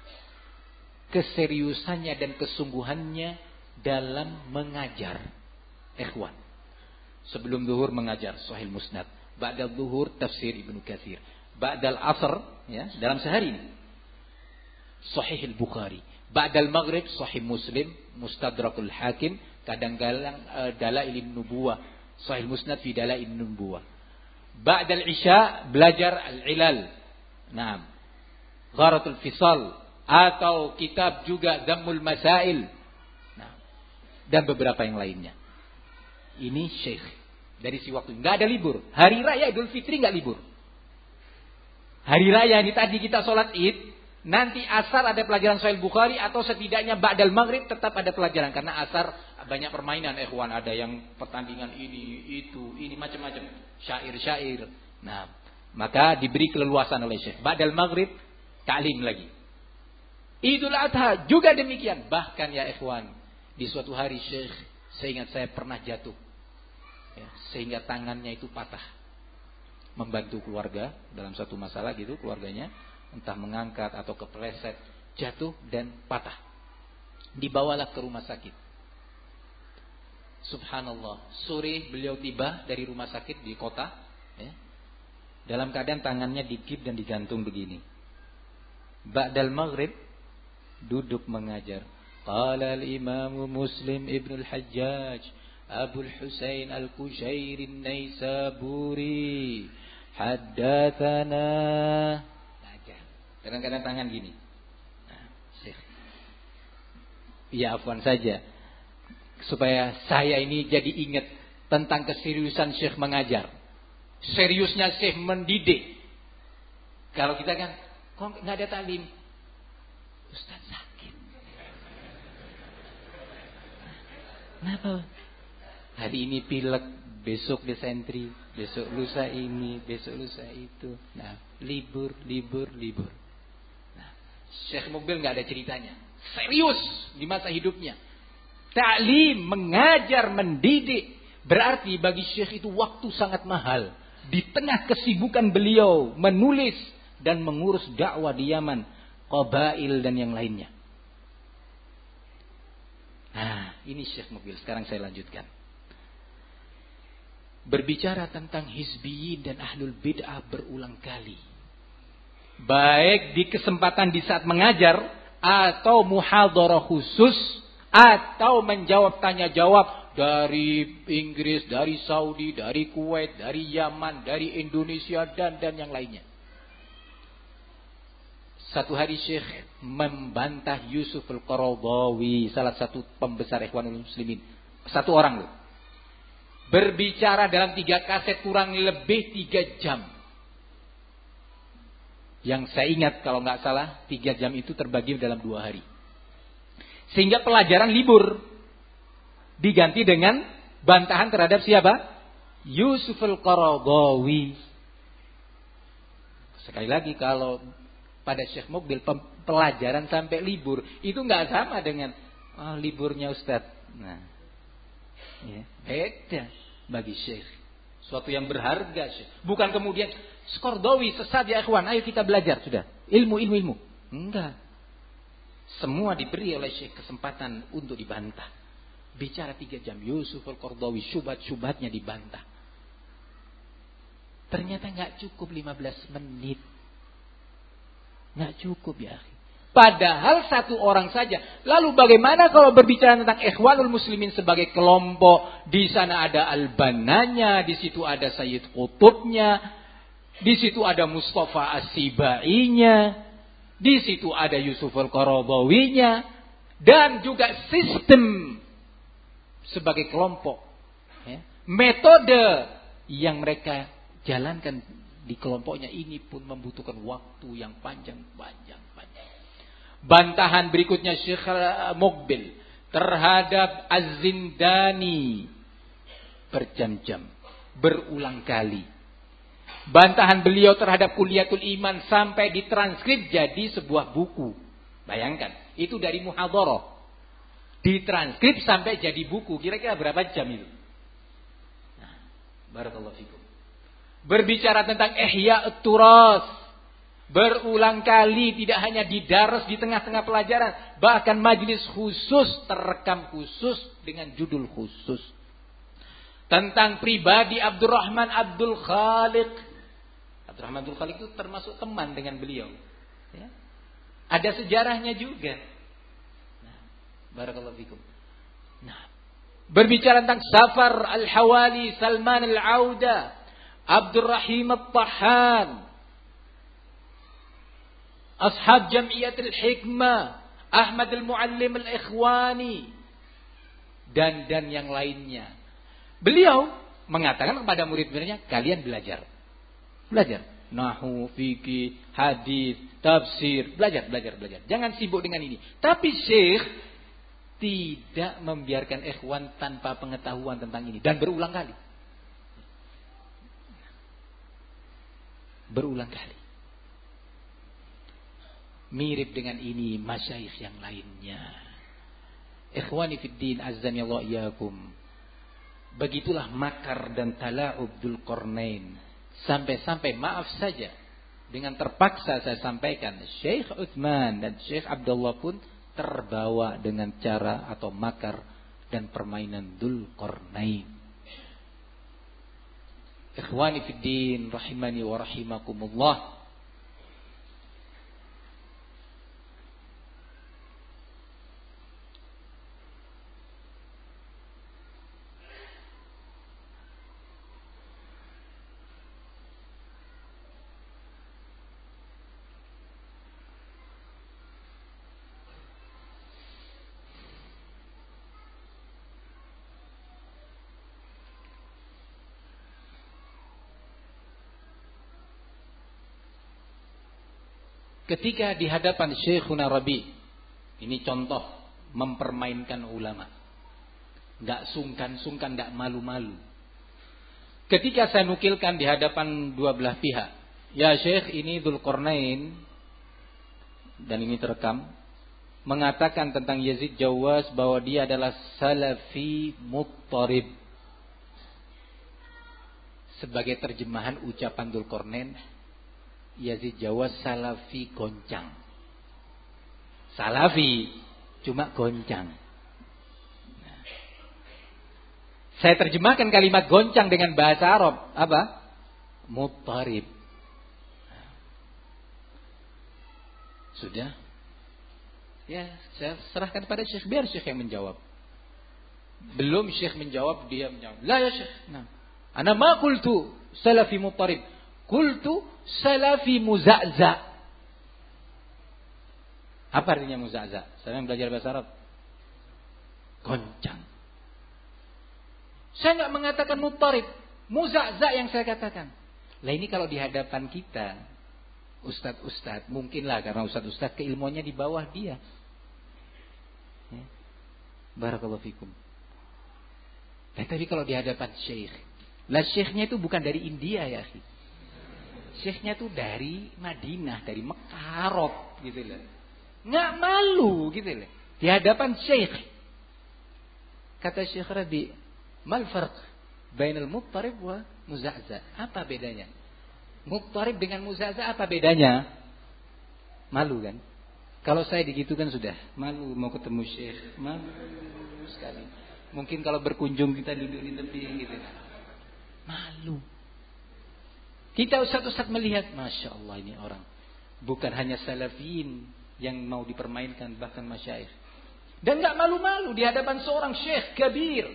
keseriusannya dan kesungguhannya dalam mengajar ikhwan. Sebelum zuhur mengajar Sahih Musnad, ba'da zuhur tafsir Ibnu Katsir, ba'dal asr ya, dalam sehari ini Sahih Al-Bukhari, ba'dal maghrib Sahih Muslim, Mustadrakul Hakim, kadang-kadang uh, Dalailun Nubuwah, Sahih Musnad fi Dalailun Nubuwah. Ba'dal isya belajar Al-Ilal. Naam. Gharatul Fisal atau kitab juga Dhammul Masail. Nah, dan beberapa yang lainnya. Ini Syekh dari si waktu enggak ada libur. Hari raya Idul Fitri enggak libur. Hari raya ini tadi kita sholat Id, nanti asar ada pelajaran Sahih Bukhari atau setidaknya ba'dal maghrib tetap ada pelajaran karena asar banyak permainan ikhwan, ada yang pertandingan ini itu ini macam-macam, syair-syair. Nah, maka diberi keleluasan oleh Syekh. Ba'dal maghrib ta'lim lagi. Idul Adha juga demikian. Bahkan ya ikhwan, di suatu hari Syekh, saya ingat saya pernah jatuh ya, sehingga tangannya itu patah membantu keluarga dalam satu masalah gitu, keluarganya entah mengangkat atau kepleset, jatuh dan patah. Dibawalah ke rumah sakit. Subhanallah, sore beliau tiba dari rumah sakit di kota ya, dalam keadaan tangannya dikip dan digantung begini. Ba'dal maghrib duduk mengajar. Qala al-Imam Muslim Ibn al-Hajjaj Abu al-Husain al-Kushairi an-Naisaburi haddatsana. Kadang-kadang tangan gini. Nah, Syekh. Ya afwan saja. Supaya saya ini jadi ingat tentang keseriusan Syekh mengajar. Seriusnya Syekh mendidik. Kalau kita kan, kok nggak ada taklim? Ustaz sakit. Kenapa? Hari ini pilek, besok desentri, besok lusa ini, besok lusa itu. Nah, libur, libur, libur. Nah, Syekh Muqbil nggak ada ceritanya. Serius di masa hidupnya. Ta'lim, mengajar, mendidik. Berarti bagi Syekh itu waktu sangat mahal. Di tengah kesibukan beliau menulis dan mengurus dakwah di Yaman, Qabail dan yang lainnya. Nah, ini Syekh Muqbil. Sekarang saya lanjutkan. Berbicara tentang hizbiyin dan ahlul bid'ah berulang kali. Baik di kesempatan di saat mengajar atau muhadharah khusus atau menjawab tanya jawab dari Inggris, dari Saudi, dari Kuwait, dari Yaman, dari Indonesia dan dan yang lainnya. Satu hari Syekh membantah Yusuf Al-Qaradawi, salah satu pembesar Ikhwanul Muslimin. Satu orang loh. Berbicara dalam tiga kaset kurang lebih tiga jam. Yang saya ingat kalau nggak salah tiga jam itu terbagi dalam dua hari. Sehingga pelajaran libur diganti dengan bantahan terhadap siapa? Yusuf Al-Qaradawi. Sekali lagi kalau pada Syekh Muqbil pelajaran sampai libur itu nggak sama dengan oh, liburnya Ustadz. Nah, ya, beda bagi Syekh. Suatu yang berharga Syekh. Bukan kemudian Qaradawi sesat ya ikhwan, ayo kita belajar sudah. Ilmu ilmu ilmu. Enggak. Semua diberi oleh Syekh kesempatan untuk dibantah. Bicara tiga jam Yusuf Al-Qaradawi, syubhat-syubhatnya dibantah. Ternyata nggak cukup lima belas menit. Nggak cukup ya. Padahal satu orang saja. Lalu bagaimana kalau berbicara tentang Ikhwanul Muslimin sebagai kelompok? Di sana ada Al-Bannanya, di situ ada Sayyid Qutubnya, di situ ada Mustafa As-Sibainya, di situ ada Yusuf Al-Qaradawinya, dan juga sistem sebagai kelompok. Ya. Metode yang mereka jalankan di kelompoknya ini pun membutuhkan waktu yang panjang-panjang. Bantahan berikutnya Syekh Muqbil terhadap Az-Zindani berjam-jam, berulang kali. Bantahan beliau terhadap Kulliyatul Iman sampai ditranskrip jadi sebuah buku. Bayangkan, itu dari muhadharah. Ditranskrip sampai jadi buku. Kira-kira berapa jam itu? Nah, barakallahu fikum. Berbicara tentang ihya at-turas. Berulang kali, tidak hanya didaras di tengah-tengah pelajaran. Bahkan majelis khusus, terekam khusus dengan judul khusus. Tentang pribadi Abdurrahman Abdul Khaliq. Abdurrahman Abdul Khaliq itu termasuk teman dengan beliau. Ya. Ada sejarahnya juga. Nah, barakallahu fikum. Nah, berbicara tentang Safar Al-Hawali, Salman Al-Auda, Abdurrahim At-Tahan, Ashab Jam'iyat Al-Hikmah, Ahmad Al-Muallim Al-Ikhwani, dan dan yang lainnya. Beliau mengatakan kepada murid-muridnya, kalian belajar. Belajar. Nahwu, fikih, hadis, tafsir. Belajar, belajar, belajar. Jangan sibuk dengan ini. Tapi Syekh tidak membiarkan ikhwan tanpa pengetahuan tentang ini. Dan berulang kali. Berulang kali. Mirip dengan ini masyayikh yang lainnya. Ikhwani fiddin, azzani Allah iyakum. Begitulah makar dan tala'ub Dzulqarnain. Sampai-sampai maaf saja, dengan terpaksa saya sampaikan, Syekh Utsman dan Syekh Abdullah pun terbawa dengan cara atau makar dan permainan Dzulqarnain. Ikhwani fiddin, rahimani wa rahimakumullah. Ketika di hadapan Syekhuna Rabi, ini contoh mempermainkan ulama. Enggak sungkan-sungkan, enggak malu-malu. Ketika saya nukilkan di hadapan dua belah pihak, ya Syekh, ini Dzulqarnain, dan ini terekam, mengatakan tentang Yazid Jawaz bahwa dia adalah salafi muttarib. Sebagai terjemahan ucapan Dzulqarnain, Yazid Jawaz salafi goncang. Salafi cuma goncang. Nah, saya terjemahkan kalimat goncang dengan bahasa Arab. Apa? Muttarib. Nah, sudah. Ya, saya serahkan pada Syekh, biar Syekh yang menjawab. Belum Syekh menjawab, dia menjawab. La ya Syekh. Nah, ana ma qultu salafi muttarib. Qultu salafi muza'za. Apa artinya muza'za? Saya yang belajar bahasa Arab. Goncang. Saya enggak mengatakan muttarib. Muza'za yang saya katakan. Lah ini kalau di hadapan kita, ustaz-ustaz, mungkinlah karena ustaz-ustaz keilmuannya di bawah dia. Ya. Barakallahu fikum. Nah, tapi kalau di hadapan syekh, lah syekhnya itu bukan dari India ya, akhi. Syekhnya tuh dari Madinah, dari Mekah, Arab gitu loh. Nggak malu gitu loh. Di hadapan syekh. Kata Syekh Rabi, mal farq bainal muttarib wa muza'za? Apa bedanya? Muttarib dengan muza'za apa bedanya? Malu kan? Kalau saya digitu kan sudah malu mau ketemu syekh, malu sekali. Mungkin kalau berkunjung kita duduk di tepi gitu. Malu. Kita ustaz-ustaz melihat, Masya Allah ini orang. Bukan hanya salafin yang mau dipermainkan, bahkan masyayikh. Dan gak malu-malu di hadapan seorang syekh kabir.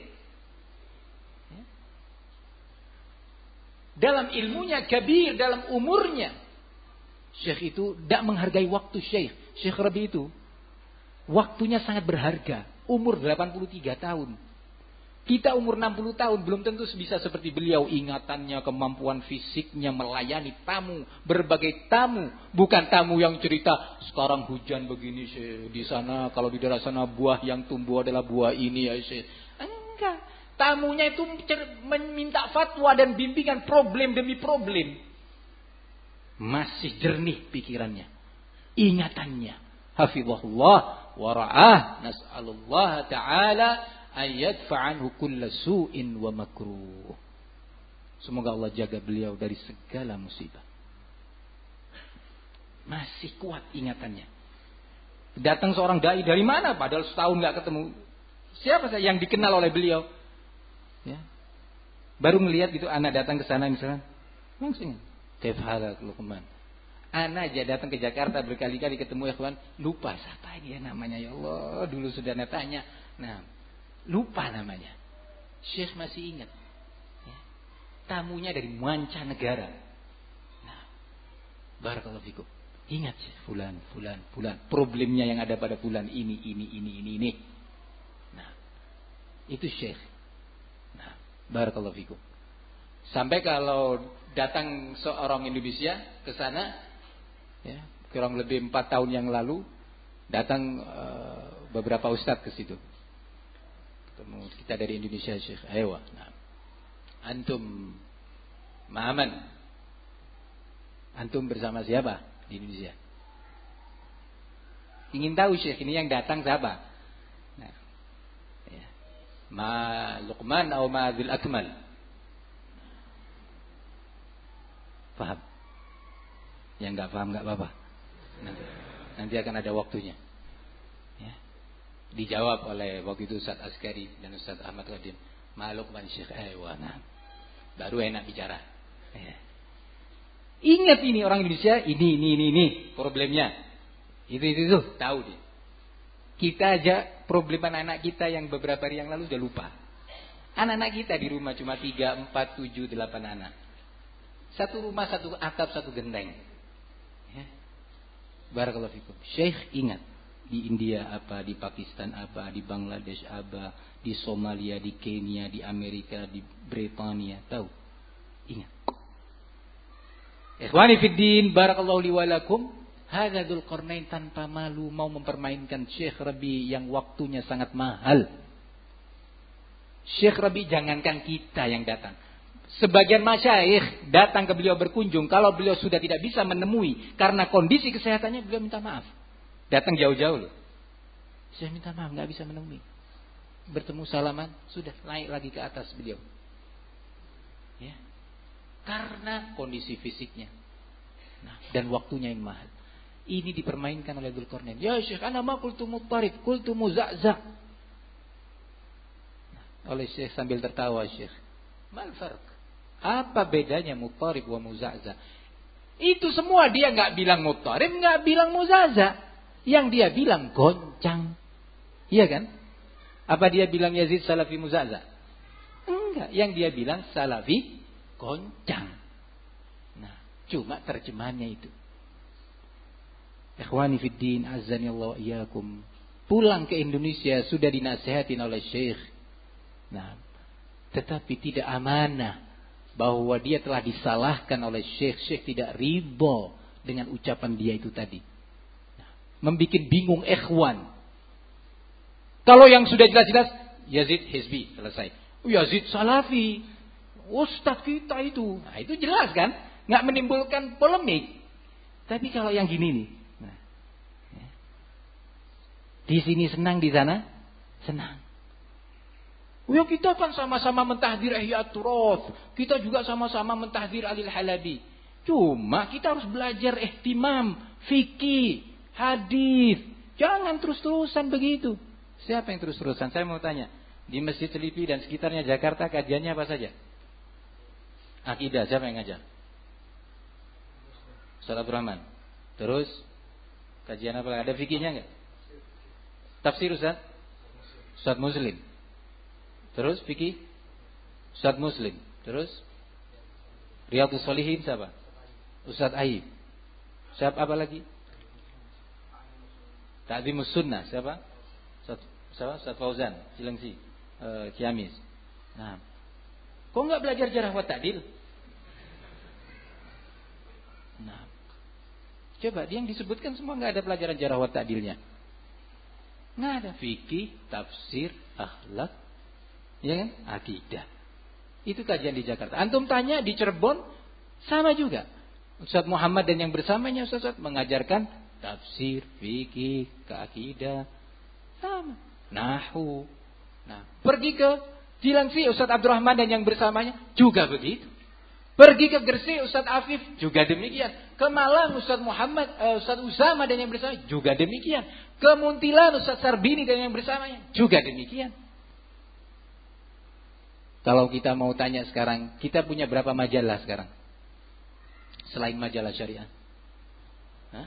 Dalam ilmunya kabir, dalam umurnya. Syekh itu gak menghargai waktu syekh. Syekh Rabi itu, waktunya sangat berharga. Umur delapan puluh tiga tahun. Kita umur enam puluh tahun belum tentu bisa seperti beliau, ingatannya, kemampuan fisiknya melayani tamu, berbagai tamu, bukan tamu yang cerita sekarang hujan begini di sana, kalau di daerah sana buah yang tumbuh adalah buah ini ya Syekh. Enggak, tamunya itu meminta fatwa dan bimbingan problem demi problem. Masih jernih pikirannya, ingatannya. hafizahullah wa ra'ah, nas'alullah ta'ala an yadfa'anhu kulla su'in wa makruh. Semoga Allah jaga beliau dari segala musibah. Masih kuat ingatannya. Datang seorang dai dari mana? Padahal setahun nggak ketemu. Siapa saya yang dikenal oleh beliau? Ya. Baru melihat gitu anak datang ke sana misalnya, langsung Kaif halak Luqman. Anak aja datang ke Jakarta berkali-kali ketemu ikhwan, lupa siapa dia namanya, ya Allah, dulu sudah tanya. Nah, lupa namanya. Syekh masih ingat. Ya. Tamunya dari mancanegara. Nah, barakallahu fikum. Ingat Syekh, fulan, fulan, fulan. Problemnya yang ada pada fulan ini, ini, ini, ini, ini. Nah, itu Syekh. Nah, barakallahu fikum. Sampai kalau datang seorang Indonesia ke sana, ya, kurang lebih empat tahun yang lalu, datang uh, beberapa ustadz ke situ. Ketemu kita dari Indonesia, Syekh. Ayo, nah, antum ma'aman. Antum bersama siapa di Indonesia? Ingin tahu Syekh ini yang datang siapa? Nah, ya. Ma Luqman atau ma Dzul Akmal? Paham? Yang nggak paham nggak apa-apa. Nanti, nanti akan ada waktunya. Ya. Dijawab oleh waktu itu Ustaz Askari dan Ustaz Ahmad Qadim. Maluk man Syekh Aywana. Baru enak bicara. Ya. Ingat ini orang Indonesia, ini ini ini ini problemnya. Itu itu itu tahu dia. Kita aja problem anak-anak kita yang beberapa hari yang lalu sudah lupa. Anak-anak kita di rumah cuma tiga, empat, tujuh, delapan anak. Satu rumah, satu atap, satu genteng. Ya. Barakallahu fikum. Syekh ingat. Di India apa, di Pakistan apa, di Bangladesh apa, di Somalia, di Kenya, di Amerika, di Britania. Tahu? Ingat. Ikhwani fiddin, barakallahu li walakum. Hadza Dzulqarnain tanpa malu mau mempermainkan Syekh Rabi yang waktunya sangat mahal. Syekh Rabi jangankan kita yang datang. Sebagian masyayikh datang ke beliau berkunjung. Kalau beliau sudah tidak bisa menemui karena kondisi kesehatannya, beliau minta maaf. Datang jauh-jauh loh. Saya minta maaf, gak bisa menemui. Bertemu salaman, sudah naik lagi ke atas beliau. Ya. Karena kondisi fisiknya. Nah, dan waktunya yang mahal. Ini dipermainkan oleh Dzulqarnain. Ya Syekh, ana ma qultu muttarib, qultu muza'za'. Nah, oleh Syekh sambil tertawa Syekh. Mal farq? Apa bedanya muttarib wa muza'za? Itu semua dia enggak bilang muttarib, enggak bilang muza'za. Yang dia bilang goncang. Iya kan? Apa dia bilang Yazid salafi muza'za? Enggak, yang dia bilang salafi goncang. Nah, cuma terjemahannya itu. Ikhwani fiddin, azzani Allah iyyakum. Pulang ke Indonesia sudah dinasihatin oleh Syekh. Nah, tetapi tidak amanah bahwa dia telah disalahkan oleh Syekh. Syekh tidak ridho dengan ucapan dia itu tadi. Nah, membikin bingung ikhwan. Kalau yang sudah jelas-jelas Yazid Hizbi selesai. Yazid Salafi, ustaz kita itu. Nah, itu jelas kan? Nggak menimbulkan polemik. Tapi kalau yang gini nih. Nah, ya. Di sini senang, di sana senang. Ya kita kan sama-sama mentahdir Ihya Turoth. Kita juga sama-sama mentahdir Alil Halabi. Cuma kita harus belajar ihtimam, fikih, hadis. Jangan terus-terusan begitu. Siapa yang terus-terusan? Saya mau tanya. Di Masjid Selipi dan sekitarnya Jakarta kajiannya apa saja? Akidah, siapa yang ngajar? Ustaz Abdul Rahman. Terus kajian apa? Ada fikihnya enggak? Tafsir Ustaz? Ustaz Muslim. Terus fikih Ustaz Muslim. Terus Riyadhus Shalihin siapa? Ustaz Aib. Siapa apa lagi? Ta'zimus Sunnah siapa? Ustaz siapa? Ustaz Fauzan Cilengsi, uh, Ciamis. Nah. Kok enggak belajar jarh wa ta'dil? Nah. Coba dia yang disebutkan semua enggak ada pelajaran jarh wa ta'dilnya. Enggak ada fikih, tafsir, akhlak, ya kan? Akidah. Itu kajian di Jakarta. Antum tanya di Cirebon sama juga. Ustaz Muhammad dan yang bersamanya Ustaz mengajarkan tafsir, fikih, keakidah, sama. Nahwu. Nah, pergi ke Cilengsi Ustaz Abdurrahman dan yang bersamanya juga begitu. Pergi ke Gresik Ustaz Afif juga demikian. Ke Malang Ustaz Muhammad, uh, Ustaz Usama dan yang bersamanya juga demikian. Ke Muntilan Ustaz Sarbini dan yang bersamanya juga demikian. Kalau kita mau tanya sekarang, kita punya berapa majalah sekarang? Selain majalah syariah. Hah?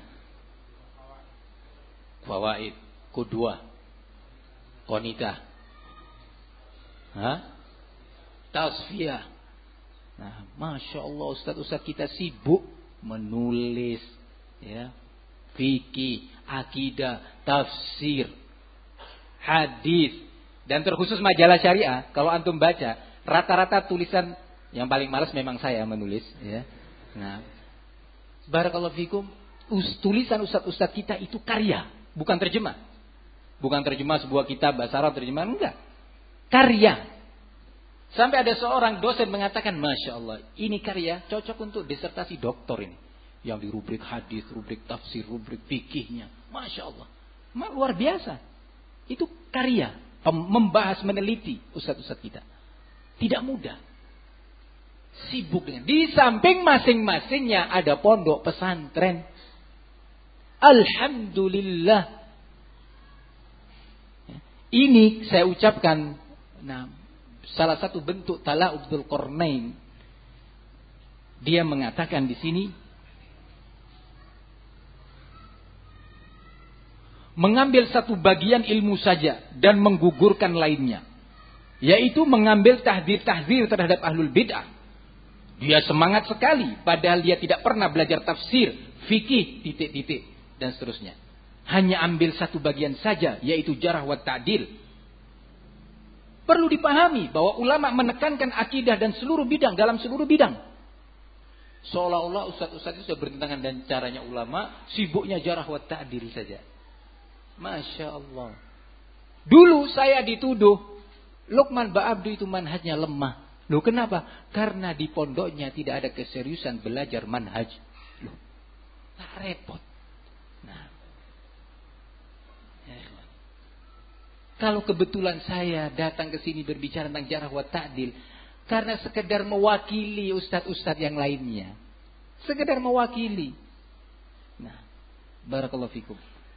Fawaid, Qudwah, Qonidah. Hah? Tasfiyah. Nah, Masya Allah Ustaz-Ustaz kita sibuk menulis, ya, fikih, akidah, tafsir, hadis, dan terkhusus majalah syariah. Kalau antum baca, rata-rata tulisan yang paling malas memang saya menulis, ya. Nah, barakallahu fikum, tulisan Ustaz-Ustaz kita itu karya, bukan terjemah. Bukan terjemah sebuah kitab bahasa Arab terjemahan, enggak. Karya. Sampai ada seorang dosen mengatakan, Masya Allah, ini karya cocok untuk disertasi doktor ini. Yang di rubrik hadis, rubrik tafsir, rubrik fikihnya. Masya Allah. Luar biasa. Itu karya. Membahas, meneliti ustaz-ustaz kita. Tidak mudah. Sibuk dengan. Di samping masing-masingnya ada pondok pesantren. Alhamdulillah. Ini saya ucapkan, nah, salah satu bentuk tala'ub Dzulqarnain. Dia mengatakan di sini, mengambil satu bagian ilmu saja dan menggugurkan lainnya, yaitu mengambil tahdzir-tahdzir terhadap ahlul bid'ah. Dia semangat sekali, padahal dia tidak pernah belajar tafsir, fikih, titik-titik, dan seterusnya. Hanya ambil satu bagian saja, yaitu jarh wa ta'dil. Perlu dipahami bahwa ulama menekankan akidah dan seluruh bidang, dalam seluruh bidang. Seolah-olah ustaz-ustaz itu sudah bertentangan dan caranya ulama, sibuknya jarh wa ta'dil saja. Masya Allah. Dulu saya dituduh, Lukman Ba'abdu itu manhajnya lemah. Loh kenapa? Karena di pondoknya tidak ada keseriusan belajar manhaj. Loh, tak repot. Nah, kalau kebetulan saya datang ke sini berbicara tentang jarh wa ta'dil karena sekedar mewakili ustaz-ustaz yang lainnya. Sekedar mewakili. Nah, barakallahu fikum.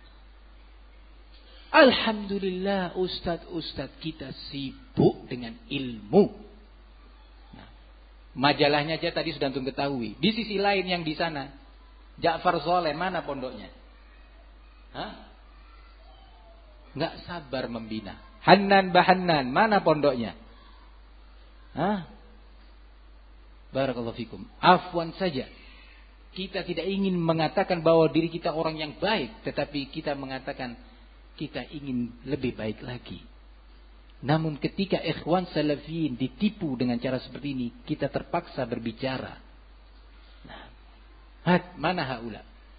Alhamdulillah ustaz-ustaz kita sibuk dengan ilmu. Nah, majalahnya aja tadi sudah antum ketahui. Di sisi lain yang di sana, Ja'far Sholeh mana pondoknya? Hah? Nggak sabar membina. Hanan Bahanan, mana pondoknya? Hah? Barakallahu fikum. Afwan saja. Kita tidak ingin mengatakan bahwa diri kita orang yang baik, tetapi kita mengatakan kita ingin lebih baik lagi. Namun ketika ikhwan salafiyin ditipu dengan cara seperti ini, kita terpaksa berbicara. Nah, hat, mana haula?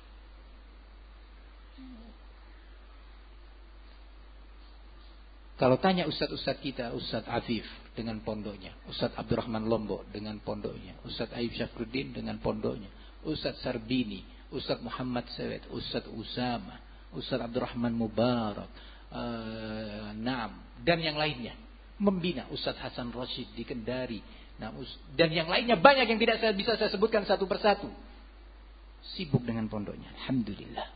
Kalau tanya ustaz-ustaz kita, Ustaz Afif dengan pondoknya, Ustaz Abdurrahman Lombok dengan pondoknya, Ustaz Aib Syafruddin dengan pondoknya, Ustaz Sarbini, Ustaz Muhammad Sawed, Ustaz Usama, Ustaz Abdurrahman Mubarak, uh, Naam, dan yang lainnya. Membina Ustaz Hasan Rashid di Kendari. Nah, dan yang lainnya banyak yang tidak saya bisa saya sebutkan satu persatu. Sibuk dengan pondoknya. Alhamdulillah.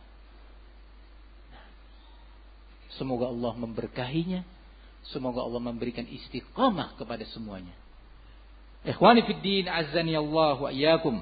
Semoga Allah memberkahinya. Semoga Allah memberikan istiqamah kepada semuanya. Ikhwani fid din, azzani Allah wa iyyakum.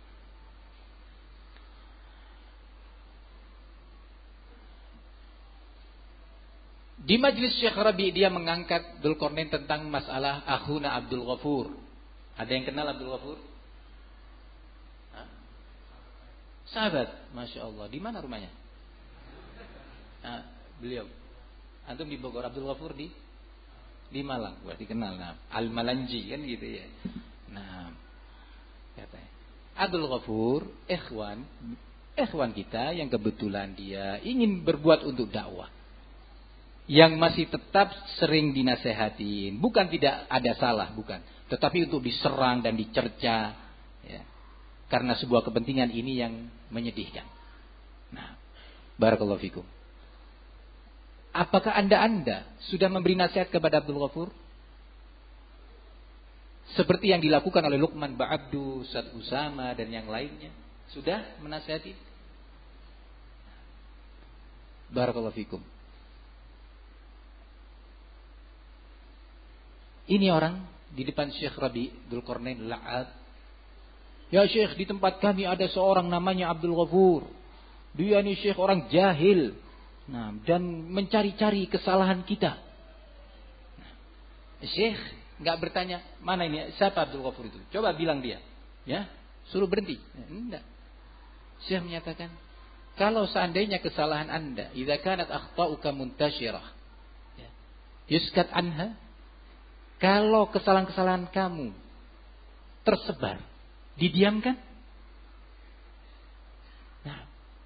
Di majlis Syekh Rabi dia mengangkat Dzulqarnain tentang masalah akhuna Abdul Ghafur. Ada yang kenal Abdul Ghafur? Hah? Sahabat, Masya Allah. Di mana rumahnya? Nah, beliau. Antum di Bogor, Abdul Ghafur di di Malang, berarti kenal. Nah, Al-Malanji kan gitu ya. Nah, katanya Abdul Ghafur, ikhwan, ikhwan kita yang kebetulan dia ingin berbuat untuk dakwah. Yang masih tetap sering dinasehatin, bukan tidak ada salah, bukan, tetapi untuk diserang dan dicerca, ya, karena sebuah kepentingan ini yang menyedihkan. Nah, Barakallahu fikum. Apakah anda-anda sudah memberi nasihat kepada Abdul Ghafur? Seperti yang dilakukan oleh Luqman Ba'abdu, Ustaz Usama dan yang lainnya. Sudah menasihati? Barakallahu fikum. Ini orang di depan Syekh Rabi Dzulqarnain La'ab. Ya Syekh, di tempat kami ada seorang namanya Abdul Ghafur. Dia ini Syekh orang jahil. Nah, dan mencari-cari kesalahan kita. Nah, Syekh enggak bertanya, mana ini siapa Abdul Ghafur itu? Coba bilang dia. Ya, suruh berhenti. Enggak. Syekh menyatakan, kalau seandainya kesalahan Anda, idza kanat akhtauka muntashirah, ya, yuskat anha. Kalau kesalahan-kesalahan kamu tersebar, didiamkan. Nah,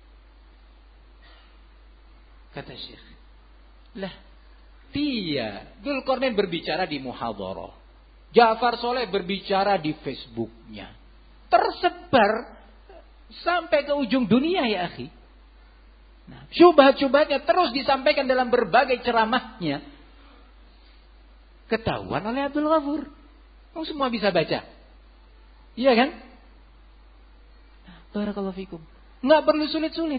kata Syekh, lah dia Dzulqarnain berbicara di muhadharah, Ja'far Soleh berbicara di Facebooknya, tersebar sampai ke ujung dunia ya akhi. Nah, syubhat-syubhatnya terus disampaikan dalam berbagai ceramahnya. Ketahuan oleh Abdul Ghafur. Oh, semua bisa baca. Iya kan? Nah, barakallahu fikum. Nggak perlu sulit-sulit.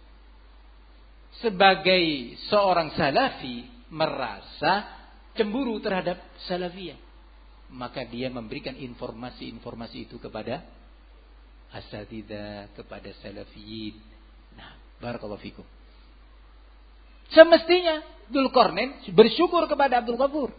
Sebagai seorang salafi merasa cemburu terhadap salafiyah, maka dia memberikan informasi-informasi itu kepada asatidzah, kepada salafiyin. Nah, barakallahu fikum. Semestinya Dzulqarnain bersyukur kepada Abdul Ghafur.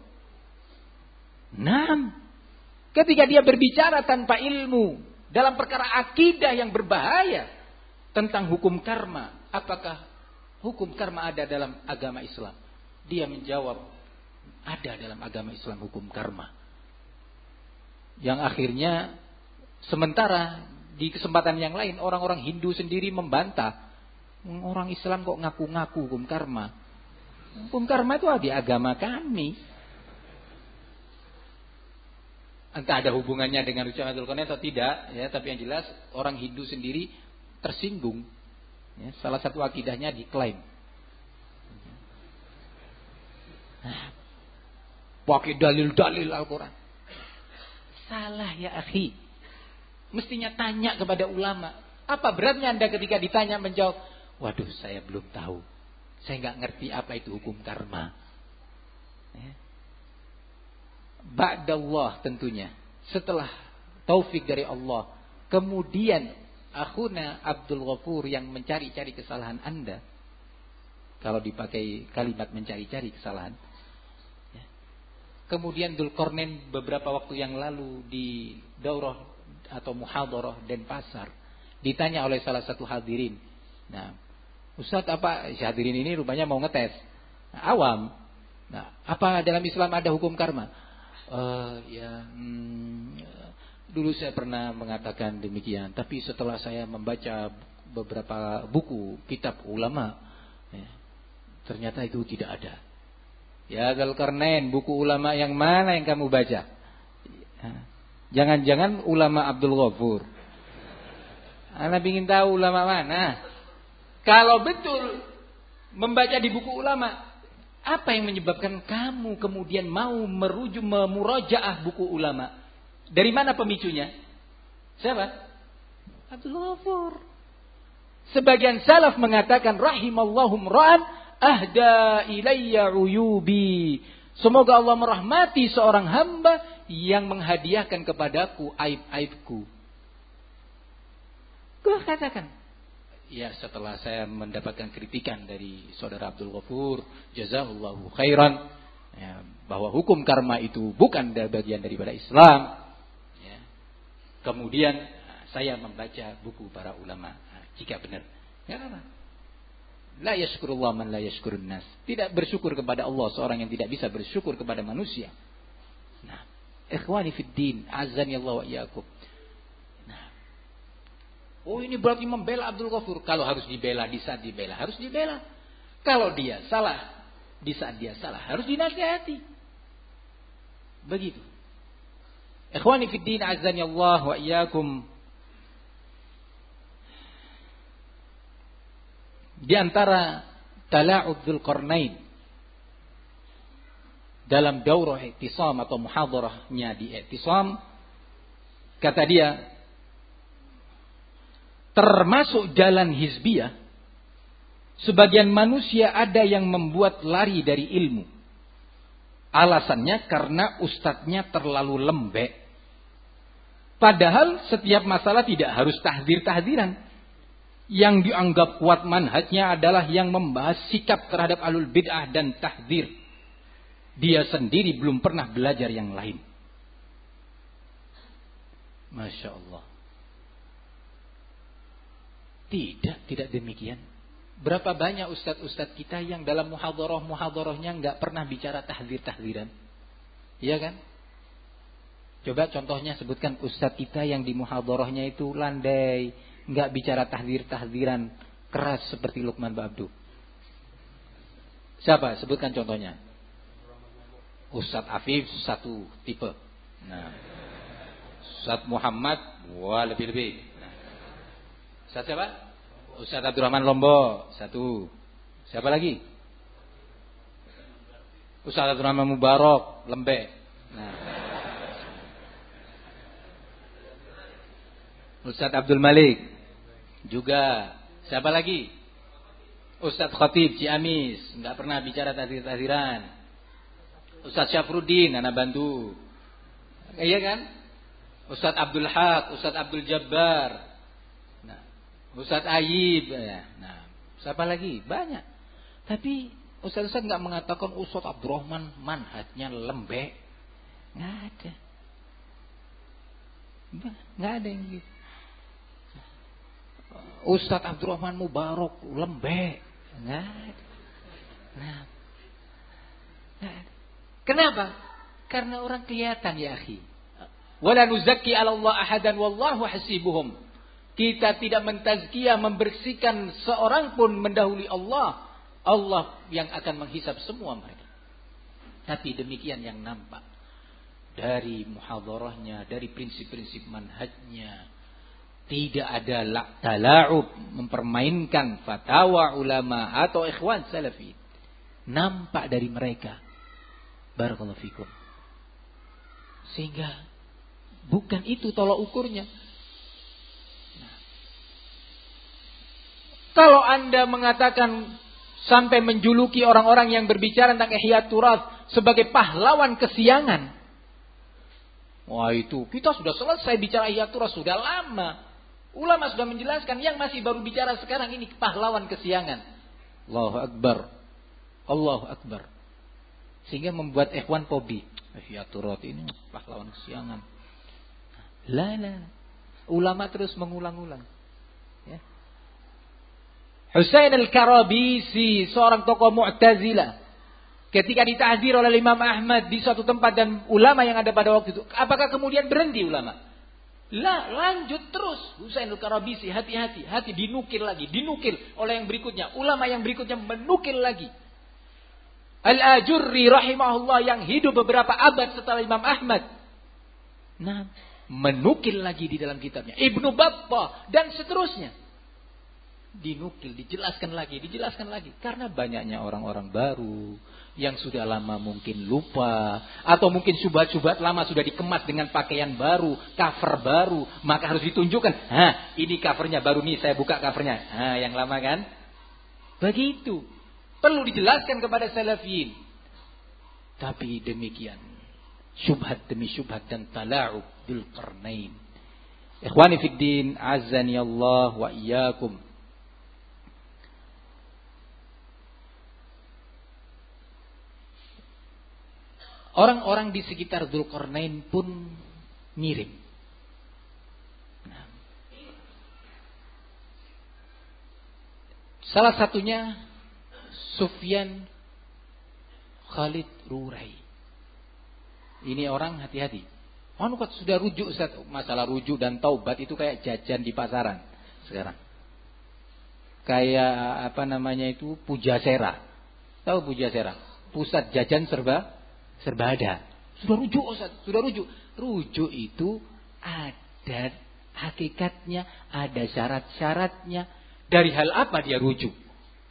Nah, ketika dia berbicara tanpa ilmu dalam perkara akidah yang berbahaya tentang hukum karma, apakah hukum karma ada dalam agama Islam? Dia menjawab, ada dalam agama Islam hukum karma. Yang akhirnya sementara di kesempatan yang lain orang-orang Hindu sendiri membantah, orang Islam kok ngaku-ngaku hukum karma. Hukum karma itu ada di agama kami. Entah ada hubungannya dengan ucapan Dzulqarnain atau tidak, ya, tapi yang jelas orang Hindu sendiri tersinggung. Ya, salah satu akidahnya diklaim. Nah, pakai dalil-dalil Al-Quran. Salah ya akhi. Mestinya tanya kepada ulama. Apa beratnya Anda ketika ditanya menjawab, waduh saya belum tahu. Saya nggak ngerti apa itu hukum karma. Ya. Ba'dallah tentunya. Setelah taufik dari Allah. Kemudian akhuna Abdul Ghafur yang mencari-cari kesalahan Anda. Kalau dipakai kalimat mencari-cari kesalahan. Ya. Kemudian Dzulqarnain beberapa waktu yang lalu di daurah atau muhadharah Denpasar. Ditanya oleh salah satu hadirin. Nah, Ustaz apa? Si hadirin ini rupanya mau ngetes. Nah, awam. Nah, apa dalam Islam ada hukum karma? Uh, ya, hmm, dulu saya pernah mengatakan demikian, tapi setelah saya membaca beberapa buku kitab ulama, ya, ternyata itu tidak ada. Ya Dzulqarnain, buku ulama yang mana yang kamu baca? Jangan-jangan ulama Abdul Ghafur. Anda ingin tahu ulama mana? Kalau betul membaca di buku ulama, apa yang menyebabkan kamu kemudian mau merujuk memurajaah buku ulama? Dari mana pemicunya? Siapa? Abdul Ghafur. Sebagian salaf mengatakan rahimallahu ra'an ahda ilayya uyubi. Semoga Allah merahmati seorang hamba yang menghadiahkan kepadaku aib-aibku. Gua katakan, ya setelah saya mendapatkan kritikan dari saudara Abdul Ghafur, jazahullahu khairan, ya, bahwa hukum karma itu bukan bagian daripada Islam. Ya. Kemudian saya membaca buku para ulama. Nah, jika benar, ya apa? La yashkurullah man la yashkurun nas. Tidak bersyukur kepada Allah seorang yang tidak bisa bersyukur kepada manusia. Nah, ikhwani fid din, azani Allah wa iyyakum. Oh ini berarti membela Abdul Ghafur. Kalau harus dibela di saat dibela, harus dibela. Kalau dia salah, di saat dia salah, harus dinasihati. Begitu. Ikhwani fid din, azani Allah wa iyyakum. Di antara tala'ud Dzulqarnain dalam daurah i'tisam atau muhadarahnya di i'tisam, kata dia, termasuk jalan hizbiyah, sebagian manusia ada yang membuat lari dari ilmu. Alasannya karena ustadznya terlalu lembek. Padahal setiap masalah tidak harus tahdzir-tahdziran. Yang dianggap kuat manhajnya adalah yang membahas sikap terhadap ahlul bid'ah dan tahdzir. Dia sendiri belum pernah belajar yang lain. Masya Allah. Tidak, tidak demikian. Berapa banyak ustadz-ustadz kita yang dalam muhadharah-muhadharahnya nggak pernah bicara tahdzir-tahdziran. Iya kan? Coba contohnya sebutkan ustadz kita yang di muhadharahnya itu landai, nggak bicara tahdzir-tahdziran keras seperti Lukman Ba'abdu. Siapa? Sebutkan contohnya. Ustadz Afif satu tipe. Nah, Ustadz Muhammad, wah lebih-lebih. Nah. Ustadz siapa? Ustadz Abdurrahman Lombok satu. Siapa lagi? Ustadz Abdurrahman Mubarak lembek. Nah. Ustadz Abdul Malik juga. Siapa lagi? Ustadz Khatib Ciamis, nggak pernah bicara tahdzir-tahdziran. Ustadz Syafruddin anak bantu. Iya kan? Ustadz Abdul Haq, Ustadz Abdul Jabbar. Nah, Ustadz Ayib. Nah, siapa lagi? Banyak. Tapi ustadz-ustadz nggak mengatakan Ustadz Abdurrahman manhajnya lembek. Nggak ada. Nggak ada yang gitu. Ustadz Abdurrahman Mubarak lembek. Nggak ada. Nah, nggak ada. Kenapa? Karena orang kelihatan ya akhi. Wala nuzakki 'ala Allah ahadan wallahu hasibuhum. Kita tidak mentazkiyah, membersihkan seorang pun mendahului Allah. Allah yang akan menghisab semua mereka. Tapi demikian yang nampak dari muhadharahnya, dari prinsip-prinsip manhajnya, tidak ada tala'ub, mempermainkan fatwa ulama atau ikhwan salafi. Nampak dari mereka. Barakallahu fikum. Sehingga bukan itu tolak ukurnya. Nah, kalau Anda mengatakan sampai menjuluki orang-orang yang berbicara tentang Ihya Turath sebagai pahlawan kesiangan, wah itu kita sudah selesai bicara Ihya Turath sudah lama. Ulama sudah menjelaskan, yang masih baru bicara sekarang ini pahlawan kesiangan. Allahu Akbar. Allahu Akbar. Sehingga membuat ikhwan fobi. Ihya Turath ini pahlawan kesiangan. La la. Ulama terus mengulang-ulang. Ya. Husain al-Karabisi, seorang tokoh Mu'tazilah, ketika ditahdzir oleh Imam Ahmad di suatu tempat dan ulama yang ada pada waktu itu, apakah kemudian berhenti ulama? La, lanjut terus. Husain al-Karabisi, hati-hati, hati dinukil lagi, dinukil oleh yang berikutnya. Ulama yang berikutnya menukil lagi. Al-Ajurri rahimahullah yang hidup beberapa abad setelah Imam Ahmad. Nah, menukil lagi di dalam kitabnya. Ibnu Battah dan seterusnya. Dinukil, dijelaskan lagi, dijelaskan lagi. Karena banyaknya orang-orang baru yang sudah lama mungkin lupa. Atau mungkin syubhat-syubhat lama sudah dikemas dengan pakaian baru, cover baru. Maka harus ditunjukkan. Hah, ini covernya baru nih, saya buka covernya. Hah, yang lama kan? Begitu. Perlu dijelaskan kepada salafiyin. Tapi demikian. Syubhat demi syubhat dan tala'ub Dzulqarnain. Ikhwani fiddin, azani Allah wa iyyakum. Orang-orang di sekitar Dzulqarnain pun mirip. Nah. Salah satunya Sufyan Khalid Rurai. Ini orang hati-hati. Anu kok sudah rujuk Ustaz, masalah rujuk dan taubat itu kayak jajan di pasaran sekarang. Kayak apa namanya itu Pujasera. Tahu Pujasera? Pusat jajan serba serba ada. Sudah rujuk Ustaz, sudah rujuk. Rujuk itu ada hakikatnya, ada syarat-syaratnya. Dari hal apa dia rujuk?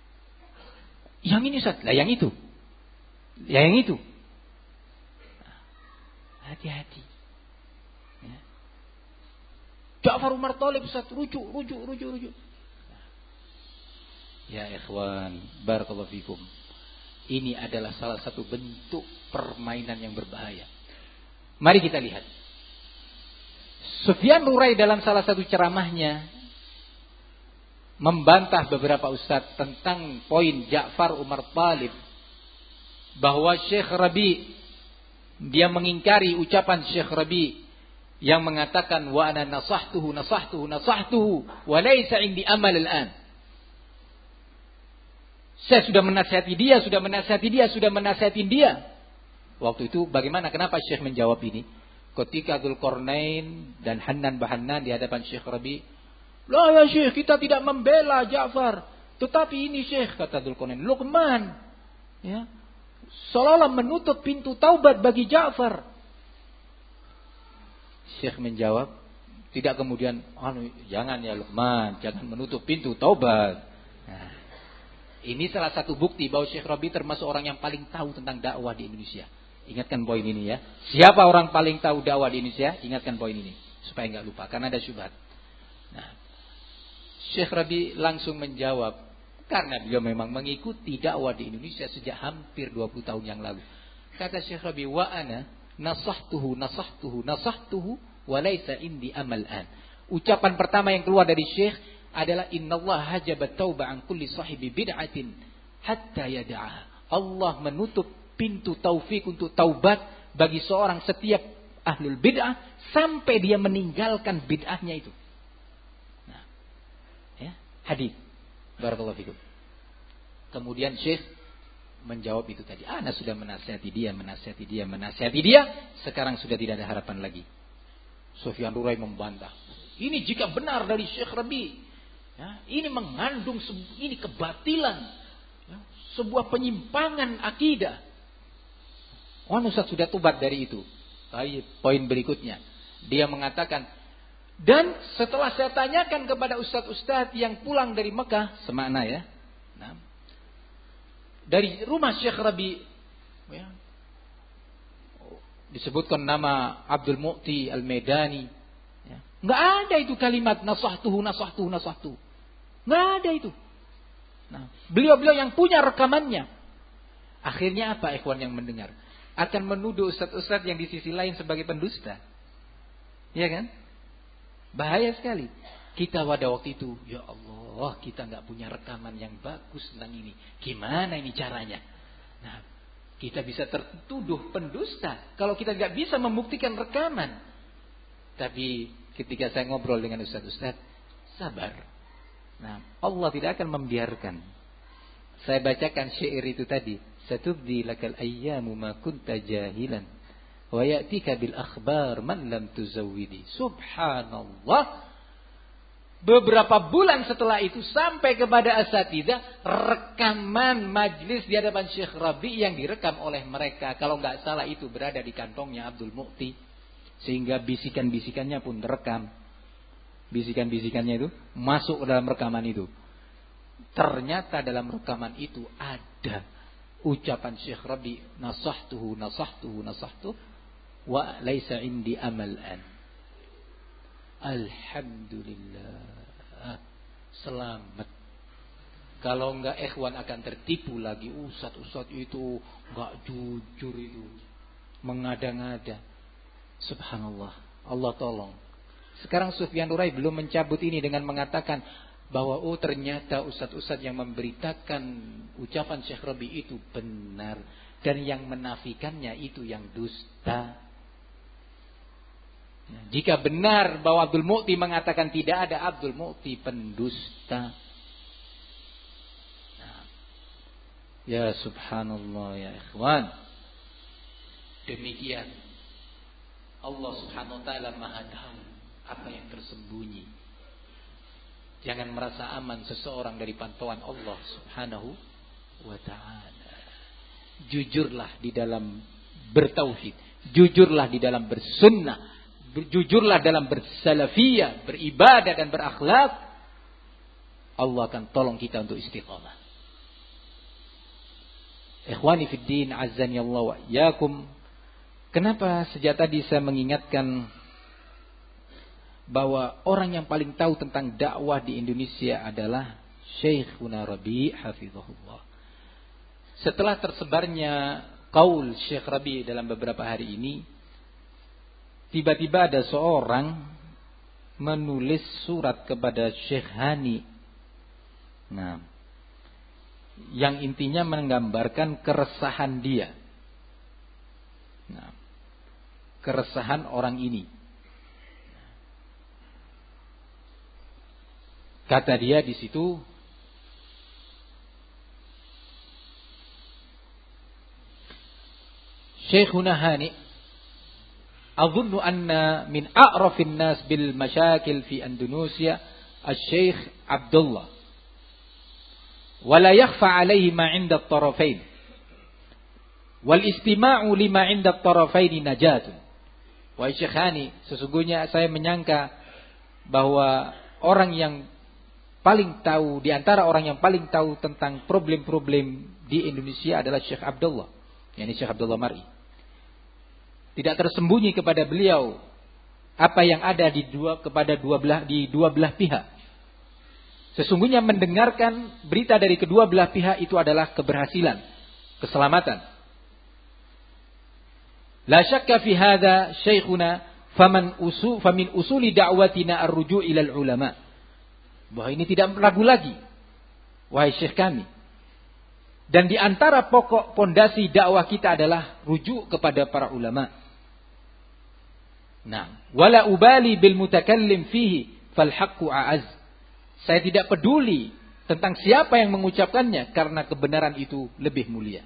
Yang ini Ustaz, lah yang itu. Ya yang itu. Hati-hati. Ya. Ja'far Umar Thalib Ustaz, rujuk, rujuk, rujuk, rujuk. Ya ikhwan, barakallahu fikum. Ini adalah salah satu bentuk permainan yang berbahaya. Mari kita lihat. Sufyan Nurai dalam salah satu ceramahnya membantah beberapa ustaz tentang poin Ja'far Umar Thalib, bahwa Syekh Rabi, dia mengingkari ucapan Syekh Rabi yang mengatakan wa ana nasahtuhu nasahtuhu nasahtuhu wa laisa indi amal al-an. Saya sudah menasihati dia, sudah menasihati dia, sudah menasihati dia. Waktu itu bagaimana, kenapa Syekh menjawab ini? Ketika Dzulqarnain dan Hannan Bahannan di hadapan Syekh Rabi, "Lah ya Syekh, kita tidak membela Ja'far, tetapi ini Syekh," kata Dzulqarnain, "Luqman ya, seolah-olah menutup pintu taubat bagi Ja'far." Syekh menjawab, tidak kemudian, anu, jangan ya Luqman, jangan menutup pintu taubat. Nah, ini salah satu bukti bahwa Syekh Rabi termasuk orang yang paling tahu tentang dakwah di Indonesia. Ingatkan poin ini ya. Siapa orang paling tahu dakwah di Indonesia? Ingatkan poin ini supaya enggak lupa, karena ada syubhat. Nah, Syekh Rabi langsung menjawab, karena beliau memang mengikuti dakwah di Indonesia sejak hampir dua puluh tahun yang lalu. Kata Syekh Rabi, "Wa ana nasahtuhu nasahtuhu nasahtuhu wa laisa indi amal an." Ucapan pertama yang keluar dari Syekh adalah innallaha hajabat tauba an kulli sahibi bid'atin hatta yada'aha. Allah menutup pintu taufik untuk taubat bagi seorang setiap ahlul bid'ah sampai dia meninggalkan bid'ahnya itu. Nah, ya, hadis. Barakallahu fikum. Kemudian Syekh menjawab itu tadi. Ana sudah menasihati dia, menasihati dia, menasihati dia. Sekarang sudah tidak ada harapan lagi. Sufyan Nurai membantah. Ini jika benar dari Syekh Rabi, ya, ini mengandung ini kebatilan, ya, sebuah penyimpangan akidah. Oh, Ustaz sudah tobat dari itu. Baik, poin berikutnya. Dia mengatakan, dan setelah saya tanyakan kepada ustaz-ustaz yang pulang dari Mekah, semakna ya. Nah, dari rumah Syekh Rabi, ya, disebutkan nama Abdul Mu'ti Al-Medani. Ya. Nggak ada itu kalimat nasahtuhu nasahtuhu nasahtuhu. Nggak ada itu. Nah, beliau-beliau yang punya rekamannya. Akhirnya apa ikhwan yang mendengar? Akan menuduh ustaz-ustaz yang di sisi lain sebagai pendusta. Ya kan? Bahaya sekali. Kita pada waktu itu, ya Allah, kita nggak punya rekaman yang bagus tentang ini. Gimana ini caranya? Nah, kita bisa tertuduh pendusta kalau kita nggak bisa membuktikan rekaman. Tapi ketika saya ngobrol dengan ustaz-ustaz, sabar. Nah, Allah tidak akan membiarkan. Saya bacakan syair itu tadi. Satubdi lakal ayyamu ma kunta jahilan wa ya'tika bil akhbar man lam tuzawwidi. Subhanallah. Beberapa bulan setelah itu sampai kepada asatidzah rekaman majlis di hadapan Syekh Rabi yang direkam oleh mereka. Kalau nggak salah itu berada di kantongnya Abdul Mu'ti, sehingga bisikan-bisikannya pun direkam. Bisikan-bisikannya itu masuk ke dalam rekaman itu. Ternyata dalam rekaman itu ada ucapan Syekh Rabi, nasahtuhu nasahtuhu nasahtuhu wa laisa indi amal an. Alhamdulillah, selamat. Kalau enggak ikhwan akan tertipu lagi. Ustaz-ustaz itu enggak jujur, itu mengada-ngada. Subhanallah, Allah tolong. Sekarang Sufyan Nurai belum mencabut ini dengan mengatakan bahwa oh ternyata ustaz-ustaz yang memberitakan ucapan Syekh Rabi itu benar, dan yang menafikannya itu yang dusta. Nah, jika benar bahwa Abdul Mu'ti mengatakan tidak ada, Abdul Mu'ti pendusta. Nah, ya subhanallah ya ikhwan. Demikian Allah subhanahu wa ta'ala maha tahu apa yang tersembunyi. Jangan merasa aman seseorang dari pantauan Allah subhanahu wa ta'ala. Jujurlah di dalam bertauhid. Jujurlah di dalam bersunnah. Jujurlah dalam bersalafiyah, beribadah dan berakhlak. Allah akan tolong kita untuk istiqamah. Ikhwani fid din, azzani Allah wa iyyakum. Kenapa sejak tadi saya mengingatkan bahwa orang yang paling tahu tentang dakwah di Indonesia adalah Syekhuna Rabi' hafizahullah. Setelah tersebarnya qaul Syekh Rabi' dalam beberapa hari ini, tiba-tiba ada seorang menulis surat kepada Syekh Hani. Nah, yang intinya menggambarkan keresahan dia. Nah, keresahan orang ini. Kata dia di situ, Syekhuna Hani, أظن أن من أعرف الناس بالمشاكل في أندونيسيا الشيخ عبد الله ولا يخفى عليه ما عند الطرفين والاستماع لما عند الطرفين نجاة. Wahai Syekh Hani, sesungguhnya saya menyangka bahwa orang yang paling tahu, di antara orang yang paling tahu tentang problem-problem di Indonesia adalah Syekh Abdullah, yakni Syekh Abdullah Mar'i. Tidak tersembunyi kepada beliau apa yang ada di dua kepada dua belah di dua belah pihak. Sesungguhnya mendengarkan berita dari kedua belah pihak itu adalah keberhasilan, keselamatan. La syakka fi hadza syekhuna faman usul famin usuli da'watina ar-ruju' ila al-ulama. Bahwa ini tidak ragu lagi, wahai syekh kami. Dan di antara pokok pondasi dakwah kita adalah rujuk kepada para ulama. Nah, wala ubali bil mutakallim fihi fal haqqu a'az. Saya tidak peduli tentang siapa yang mengucapkannya karena kebenaran itu lebih mulia.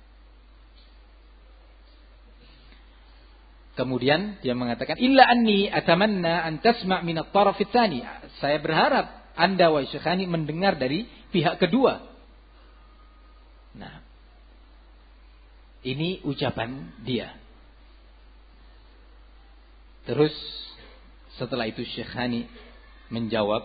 Kemudian dia mengatakan, illa anni atamanna an tasma' min at-taraf ats-tsani. Saya berharap Anda wahai Syekh Hani mendengar dari pihak kedua. Nah, ini ucapan dia. Terus setelah itu Syekh Hani menjawab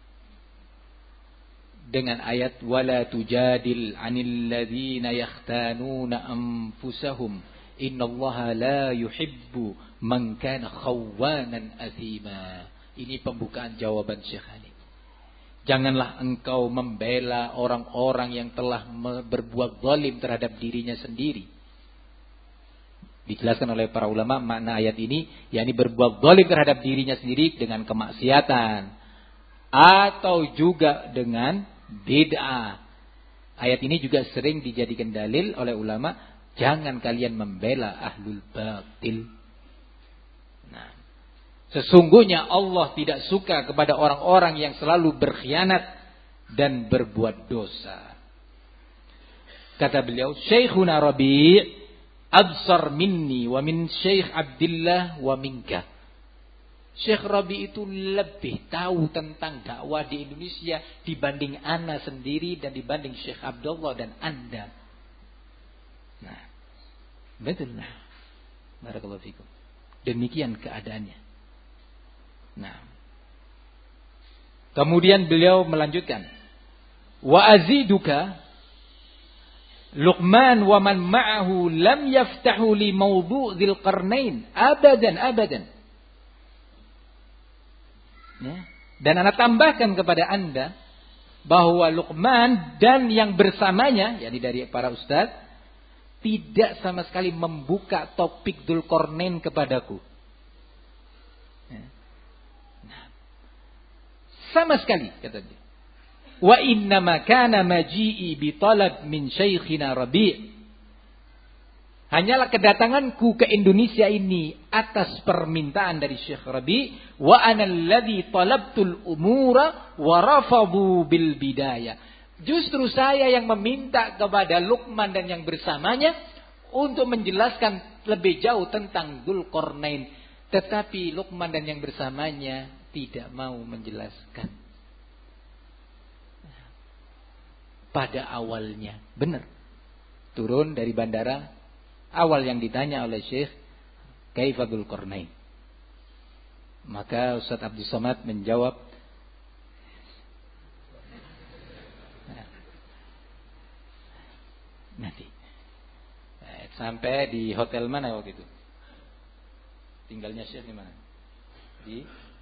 dengan ayat wala tujadil 'anil ladzina yakhtanuna anfusahum innallaha la yuhibbu man kana khawanan athima. Ini pembukaan jawaban Syekh Hani. Janganlah engkau membela orang-orang yang telah berbuat zalim terhadap dirinya sendiri. Dijelaskan oleh para ulama makna ayat ini, yakni berbuat zalim terhadap dirinya sendiri dengan kemaksiatan atau juga dengan bid'ah. Ayat ini juga sering dijadikan dalil oleh ulama, jangan kalian membela ahlul batil. Nah, sesungguhnya Allah tidak suka kepada orang-orang yang selalu berkhianat dan berbuat dosa. Kata beliau, Syekhuna Rabi' absar minni wa min Syekh Abdullah wa minka. Syekh Rabi' itu lebih tahu tentang dakwah di Indonesia dibanding ana sendiri dan dibanding Syekh Abdullah dan Anda. Nah, betul lah. Barakallahu fikum. Demikian keadaannya. Nah, kemudian beliau melanjutkan, wa aziduka Luqman wa man ma'ahu lam yaftahu li mawdu' dzil qarnain abadan abadan. Ya. Dan ana tambahkan kepada Anda bahwa Luqman dan yang bersamanya, yakni dari para ustaz, tidak sama sekali membuka topik Dzulqarnain kepadaku. Ya. Nah, sama sekali kata dia. Wa innama kana maji'i bi talab min Syekhina Rabi'. Hanyalah kedatanganku ke Indonesia ini atas permintaan dari Syekh Rabi', wa ana alladhi talabtul umura wa rafadu bil bidayah. Justru saya yang meminta kepada Luqman dan yang bersamanya untuk menjelaskan lebih jauh tentang Dzulqarnain, tetapi Luqman dan yang bersamanya tidak mau menjelaskan. Pada awalnya, benar, turun dari bandara, awal yang ditanya oleh Syekh, kaifa Dzulqarnain? Maka Ustaz Abdul Somad menjawab, nanti Sampai di hotel mana waktu itu? Tinggalnya Syekh di mana? Di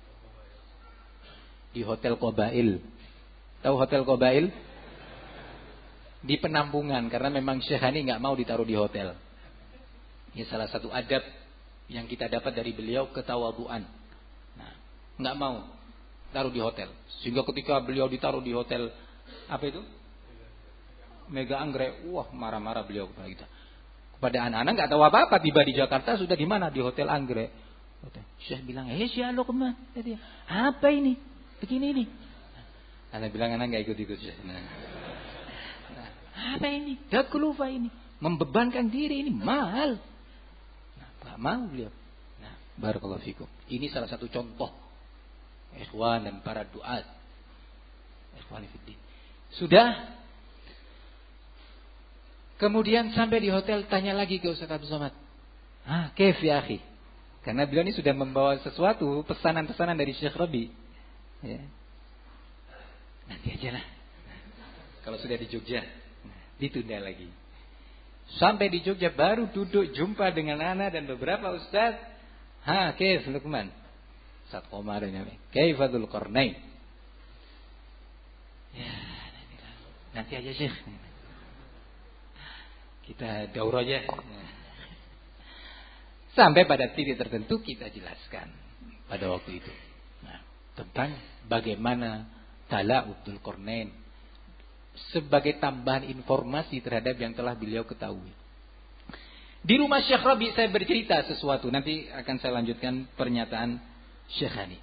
di Hotel Qabail. Tahu Hotel Qabail? Di penampungan, karena memang Syekh Hani nggak mau ditaruh di hotel. Ini salah satu adab yang kita dapat dari beliau, ketawaduan. Nah, nggak mau taruh di hotel. Sehingga ketika beliau ditaruh di hotel apa itu? Mega Anggrek, wah marah-marah beliau kepada kita. Kepada anak-anak nggak tahu apa-apa, tiba di Jakarta sudah di mana? Di Hotel Anggrek. Syekh bilang, "Eh, Syekh lo kemana?" Dia, "Apa ini? Begini ini." Anak bilang, "Anak nggak ikut-ikut Syekh." Nah, nah, apa ini? Daklufa ini, membebankan diri ini mahal. Nah, nggak mau beliau. Nah, barakallahu fikum. Ini salah satu contoh ikhwan dan para duat. Ikhwan fiddin. Sudah. Kemudian sampai di hotel, tanya lagi ke Ustaz Abdul Somad. Ah, kaif ya akhi? Karena beliau ini sudah membawa sesuatu, pesanan-pesanan dari Syekh Rabi. Ya. Nanti aja lah. Kalau sudah di Jogja, ditunda lagi. Sampai di Jogja baru duduk jumpa dengan anak dan beberapa ustaz. Ha, kaif Luqman? Ustaz Komar ini. Kaif Dzul Qarnain? Ya, nanti aja Syekh. Kita daurah aja. Sampai pada titik tertentu kita jelaskan pada waktu itu. Nah, tentang bagaimana Tala'ud Dzul Qarnain sebagai tambahan informasi terhadap yang telah beliau ketahui. Di rumah Syekh Rabi saya bercerita sesuatu. Nanti akan saya lanjutkan pernyataan Syekh Hani.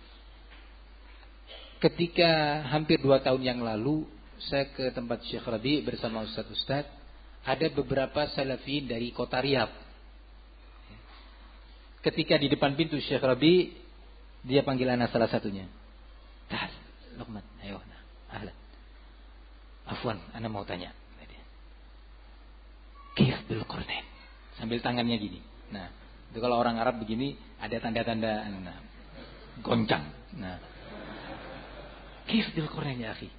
Ketika hampir dua tahun yang lalu saya ke tempat Syekh Rabi bersama ustaz-ustaz. Ada beberapa salafiyin dari kota Riyadh. Ketika di depan pintu Syekh Rabi, dia panggil anak salah satunya. Tahal, Luqman, ayo, nah, ahlan. Afwan, anak mau tanya. Kaif Dzul Qarnain? Sambil tangannya gini. Nah, itu kalau orang Arab begini ada tanda-tanda nah, goncang. Nah, Kaif Dzul Qarnain ya akhi?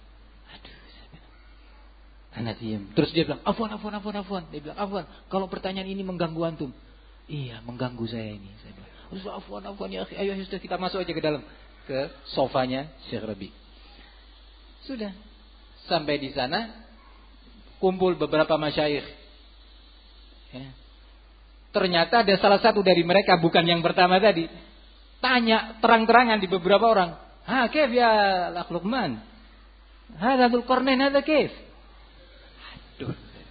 Anak diam. Terus dia bilang, afwan, afwan, afwan, afwan. Dia bilang, afwan, kalau pertanyaan ini mengganggu antum. Iya, mengganggu saya ini. Saya bilang, afwan, afwan ya akhi. Ayo, sudah kita masuk aja ke dalam. Ke sofanya Syekh Rabi. Sudah. Sampai di sana, kumpul beberapa masyayikh. Ya. Ternyata ada salah satu dari mereka, bukan yang pertama tadi. Tanya terang-terangan di beberapa orang. Ha, kaif ya Luqman? Hadza Dzul Qarnain, hadza kaif? Duh.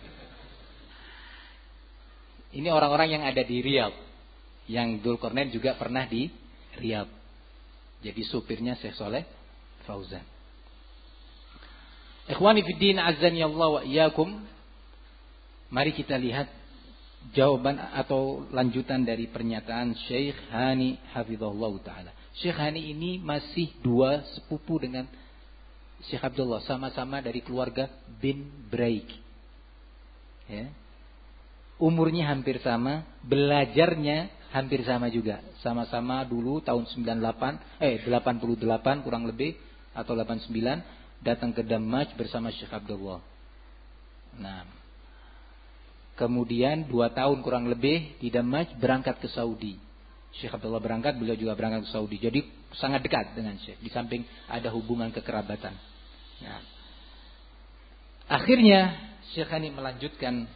Ini orang-orang yang ada di Riyadh. Yang Dzul Qarnain juga pernah di Riyadh. Jadi supirnya Syekh Saleh Fauzan. Ikhwani fiddin azani Allah wa iyyakum. Mari kita lihat jawaban atau lanjutan dari pernyataan Syekh Hani hafizahullah taala. Syekh Hani ini masih dua sepupu dengan Syekh Abdullah, sama-sama dari keluarga bin Braik. Ya. Umurnya hampir sama, belajarnya hampir sama juga. Sama-sama dulu tahun sembilan puluh delapan, eh delapan puluh delapan kurang lebih atau delapan puluh sembilan datang ke Damaj bersama Syekh Abdullah. Nah, kemudian dua tahun kurang lebih di Damaj berangkat ke Saudi. Syekh Abdullah berangkat, beliau juga berangkat ke Saudi. Jadi sangat dekat dengan Syekh. Di samping ada hubungan kekerabatan. Nah, akhirnya Syekh Hani melanjutkan,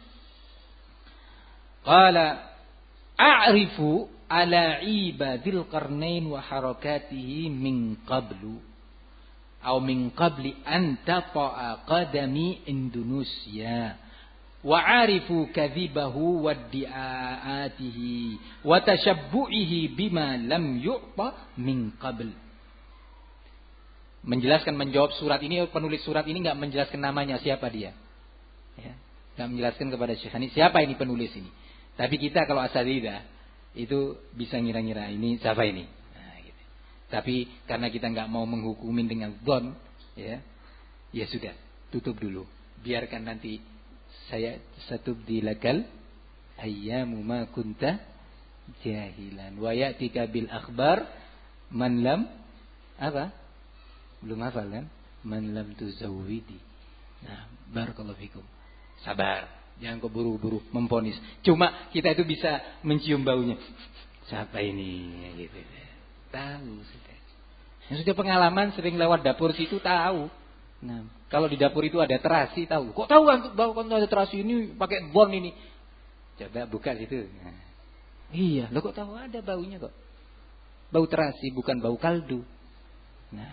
qala a'rifu ala ibadil qarnain wa harakatihi min qablu atau min qabli an tata'a qadami Indonesia wa 'arifu kadhibahu wa di'aatihi wa tashabbu'ihi bima lam yu'ta min qabl. Menjelaskan, menjawab surat ini, penulis surat ini enggak menjelaskan namanya, siapa dia. Ya, enggak menjelaskan kepada Syekh Hani siapa ini penulis ini. Tapi kita kalau asalidah itu bisa ngira-ngira ini siapa ini. Nah, gitu. Tapi karena kita enggak mau menghukumin dengan dzon, ya, ya sudah, tutup dulu. Biarkan nanti saya satubdi lakal ayyamu ma kunta jahilan wa ya'tika bil akhbar man lam apa? Belum hafal kan? Man lam tuzawwidi. Nah, barakallahu fikum. Sabar, Jangan keburu-buru memvonis. Cuma kita itu bisa mencium baunya. Siapa ini? Gitu. Tahu sudah. Yang sudah pengalaman sering lewat dapur situ tahu. Nah, kalau di dapur itu ada terasi tahu. Kok tahu kan bau kan ada terasi ini pakai bon ini? Coba buka situ. Nah. Iya, lo kok tahu ada baunya kok? Bau terasi bukan bau kaldu. Nah,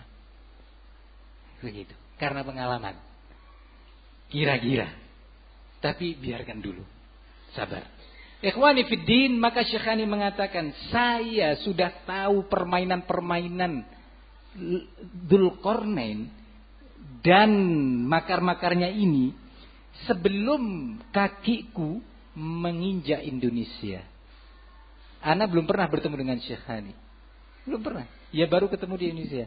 begitu. Karena pengalaman. Kira-kira. Tapi biarkan dulu. Sabar. Ikhwani fiddin, maka Syekhani mengatakan, saya sudah tahu permainan-permainan Dzulqarnain dan makar-makarnya ini sebelum kakiku menginjak Indonesia. Ana belum pernah bertemu dengan Syekhani. Belum pernah. Ya baru ketemu di Indonesia.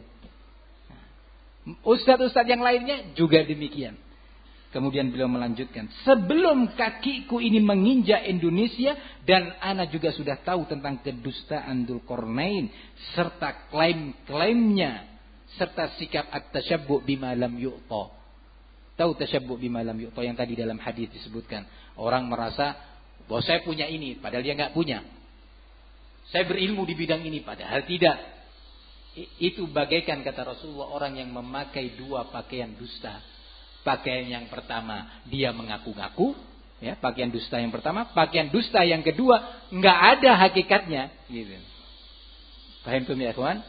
Ustadz-ustadz yang lainnya juga demikian. Kemudian beliau melanjutkan, sebelum kakiku ini menginjak Indonesia dan ana juga sudah tahu tentang kedustaan Dzulqarnain serta klaim-klaimnya serta sikap at-tasyabbu' bima lam yu'ta. Tahu tasyabbu' bima lam yu'ta yang tadi dalam hadis disebutkan. Orang merasa bahwa saya punya ini padahal dia enggak punya. Saya berilmu di bidang ini padahal tidak. Itu bagaikan kata Rasulullah orang yang memakai dua pakaian dusta. Pakaian yang pertama dia mengaku-ngaku, ya, pakaian dusta yang pertama, pakaian dusta yang kedua enggak ada hakikatnya, gitu. Paham tuh ya, kawan?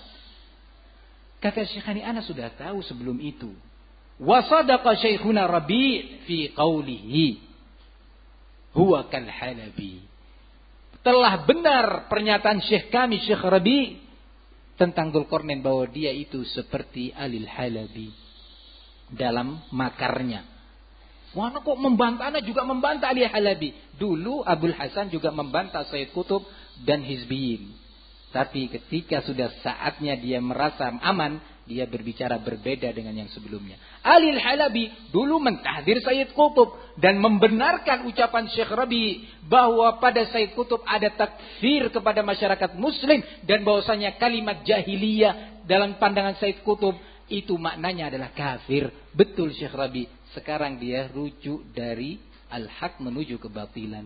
Kata Syekhani, ana sudah tahu sebelum itu. Wa sadaqa Syekhuna Rabi' fi qawlihi huwa kal Halabi. Telah benar pernyataan Syekh kami Syekh Rabi' tentang Dzulqarnain bahwa dia itu seperti Alil Halabi dalam makarnya. Wah, kok membantah? Ana juga membantah Ali Halabi. Dulu Abul Hasan juga membantah Sayyid Qutb dan Hizbiyin. Tapi ketika sudah saatnya dia merasa aman, dia berbicara berbeda dengan yang sebelumnya. Ali Halabi dulu mentahdir Sayyid Qutb dan membenarkan ucapan Syekh Rabi bahwa pada Sayyid Qutb ada takfir kepada masyarakat muslim dan bahwasanya kalimat jahiliyah dalam pandangan Sayyid Qutb itu maknanya adalah kafir. Betul Syekh Rabi. Sekarang dia rujuk dari al-haq menuju kebatilan.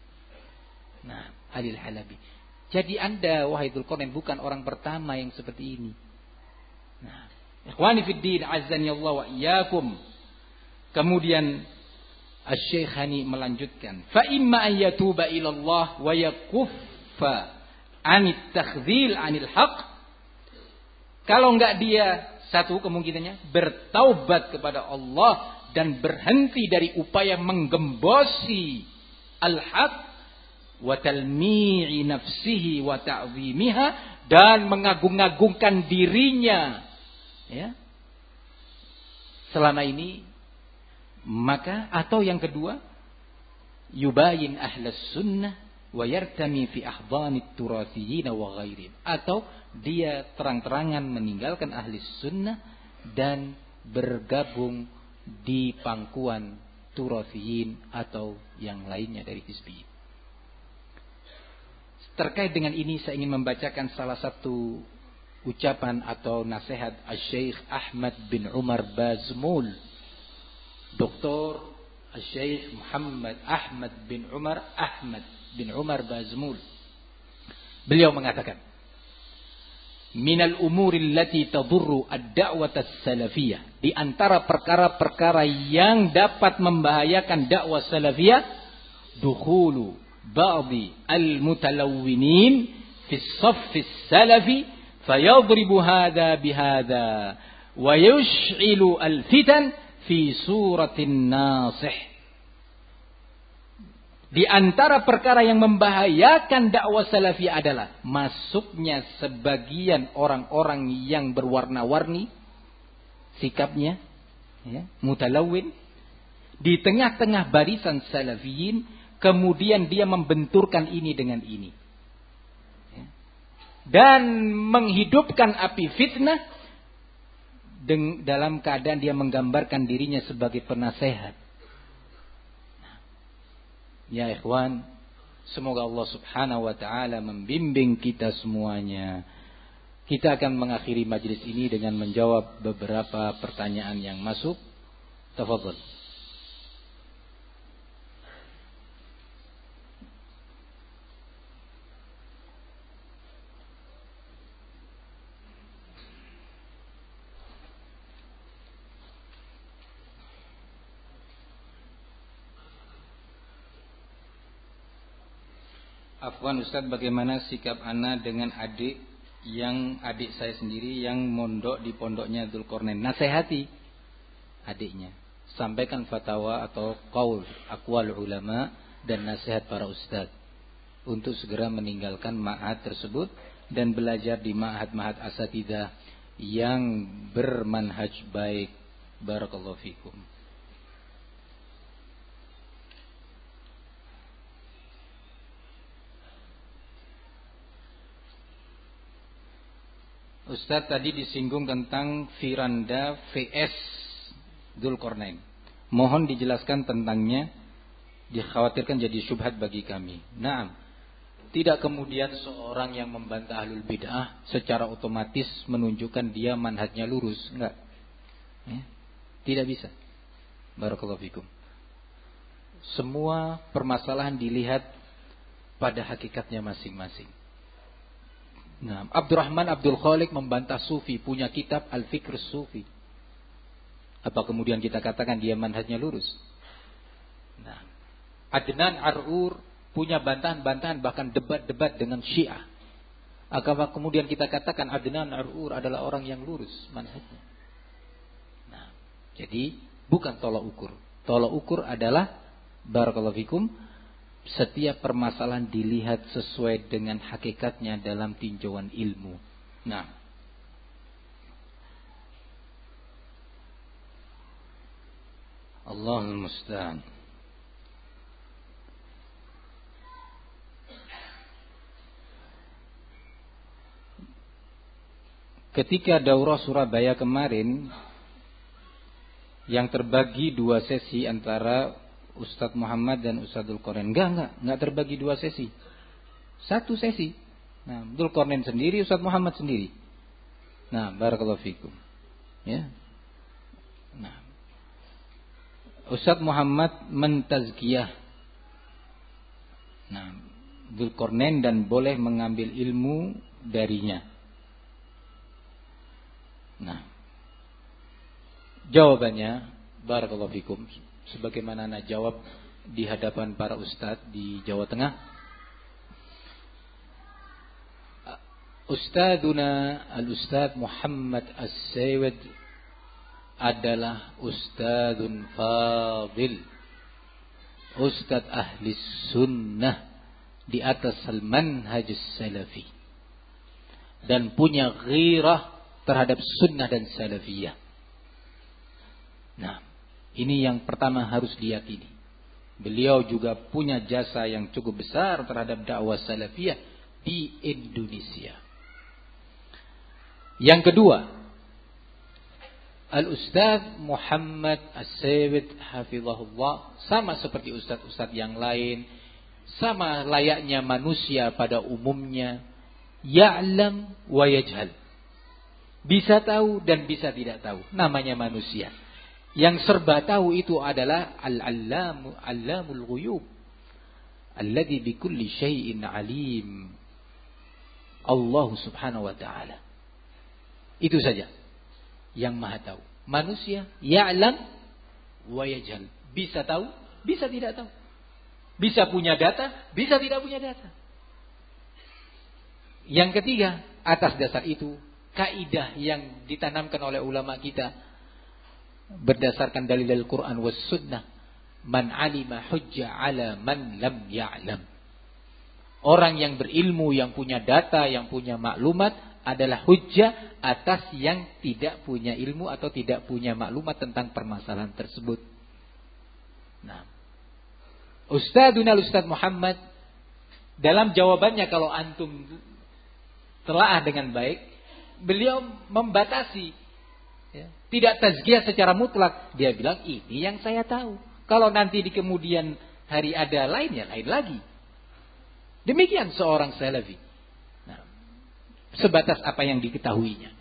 Nah, Alil Halabi. Jadi anda, wahai Dzulqarnain, bukan orang pertama yang seperti ini. Nah, ikhwani fiddin, azzani Allah wa iyyakum. Kemudian Asy-Syekhani melanjutkan, fa imma an yatuba ila Allah wa yakuffa anit takdzil anil haq. Kalau enggak dia, satu kemungkinannya bertaubat kepada Allah dan berhenti dari upaya menggembosi al-haq wa talmi'i nafsihi wa ta'zimiha dan mengagung-agungkan dirinya, ya, selama ini, maka atau yang kedua yubayin ahlas sunnah wa yartami fi ahdhanit turathiyin wa ghairihim, atau dia terang-terangan meninggalkan ahli sunnah dan bergabung di pangkuan turathiyin atau yang lainnya dari hizbiyin. Terkait dengan ini saya ingin membacakan salah satu ucapan atau nasihat Asy-Syaikh Ahmad bin Umar Bazmul, Doktor Asy-Syaikh Muhammad Ahmad bin Umar Ahmad bin Umar Bazmul. Beliau mengatakan, minal umuri allati tadurru ad-da'wah as-salafiyah, di antara perkara-perkara yang dapat membahayakan dakwah salafiyah, dukhulu ba'dhi al-mutalawwinin fi as-saff as-salafi fayadribu hadha bihadha wa yush'ilu al-fitan fi suratin nasih. Di antara perkara yang membahayakan dakwah salafiyah adalah masuknya sebagian orang-orang yang berwarna-warni sikapnya, ya, mutalawwin, di tengah-tengah barisan salafiyin, kemudian dia membenturkan ini dengan ini, ya, dan menghidupkan api fitnah dalam keadaan dia menggambarkan dirinya sebagai penasehat. Ya ikhwan, semoga Allah subhanahu wa ta'ala membimbing kita semuanya. Kita akan mengakhiri majlis ini dengan menjawab beberapa pertanyaan yang masuk. Tafadhol. Afwan Ustaz, bagaimana sikap ana dengan adik yang adik saya sendiri yang mondok di pondoknya Dzulqarnain? Nasihati adiknya, sampaikan fatwa atau qaul aqwal ulama dan nasihat para ustaz untuk segera meninggalkan ma'had tersebut dan belajar di ma'had-ma'had asatidzah yang bermanhaj baik. Barakallahu fikum. Ustaz, tadi disinggung tentang Firanda V S Dzulqarnain. Mohon dijelaskan tentangnya, dikhawatirkan jadi syubhat bagi kami. Naam. Tidak kemudian seorang yang membantah ahlul bid'ah secara otomatis menunjukkan dia manhajnya lurus. Enggak. Ya. Tidak bisa. Barakallahu fikum. Semua permasalahan dilihat pada hakikatnya masing-masing. Nah, Abdurrahman Abdul Khaliq membantah Sufi, punya kitab Al-Fikr Sufi. Apa kemudian kita katakan dia manhajnya lurus? Nah, Adnan Ar'ur punya bantahan-bantahan, bahkan debat-debat dengan Syiah. Apakah kemudian kita katakan Adnan Ar'ur adalah orang yang lurus manhajnya? Nah, jadi bukan tolak ukur. Tolak ukur adalah barakallahu fikum, setiap permasalahan dilihat sesuai dengan hakikatnya dalam tinjauan ilmu. Nah, Allahul musta'an. Ketika daurah Surabaya kemarin yang terbagi dua sesi antara Ustadz Muhammad dan Ustadz Dzulqarnain. Enggak, enggak, enggak terbagi dua sesi. Satu sesi. Nah, Dzulqarnain sendiri, Ustadz Muhammad sendiri. Nah, barakallahu fikum. Ya. Nah, Ustadz Muhammad mentazkiyah Nah, Dzulqarnain dan boleh mengambil ilmu darinya. Nah, jawabannya barakallahu fikum, sebagaimana ana jawab di hadapan para ustadz di Jawa Tengah. Ustaduna al-Ustadz Muhammad As-Saywid adalah ustadzun fadil, ustadz ahli sunnah di atas al-manhaj salafi, dan punya ghirah terhadap sunnah dan salafiyah. Nah, ini yang pertama harus diyakini. Beliau juga punya jasa yang cukup besar terhadap dakwah salafiyah di Indonesia. Yang kedua, Al-Ustadz Muhammad As-Saywid hafizahullah sama seperti ustadz-ustadz yang lain, sama layaknya manusia pada umumnya, ya'lam wa yajhal. Bisa tahu dan bisa tidak tahu. Namanya manusia. Yang serba tahu itu adalah al-allamu allamul ghuyub, alladzi bikulli syai'in alim. Allah Subhanahu wa taala. Itu saja yang Maha tahu. Manusia ya'lam wa yajhal. Bisa tahu, bisa tidak tahu. Bisa punya data, bisa tidak punya data. Yang ketiga, atas dasar itu kaidah yang ditanamkan oleh ulama kita berdasarkan dalil Al-Quran was sunnah, man alima hujja ala man lam ya'lam. Orang yang berilmu, yang punya data, yang punya maklumat adalah hujjah atas yang tidak punya ilmu atau tidak punya maklumat tentang permasalahan tersebut. Nah, Ustadzuna Ustadz Muhammad dalam jawabannya, kalau antum telaah dengan baik, beliau membatasi, ya, tidak tazkiyah secara mutlak. Dia bilang ini yang saya tahu. Kalau nanti di kemudian hari ada lain, ya lain lagi. Demikian seorang salafi. Nah, sebatas apa yang diketahuinya.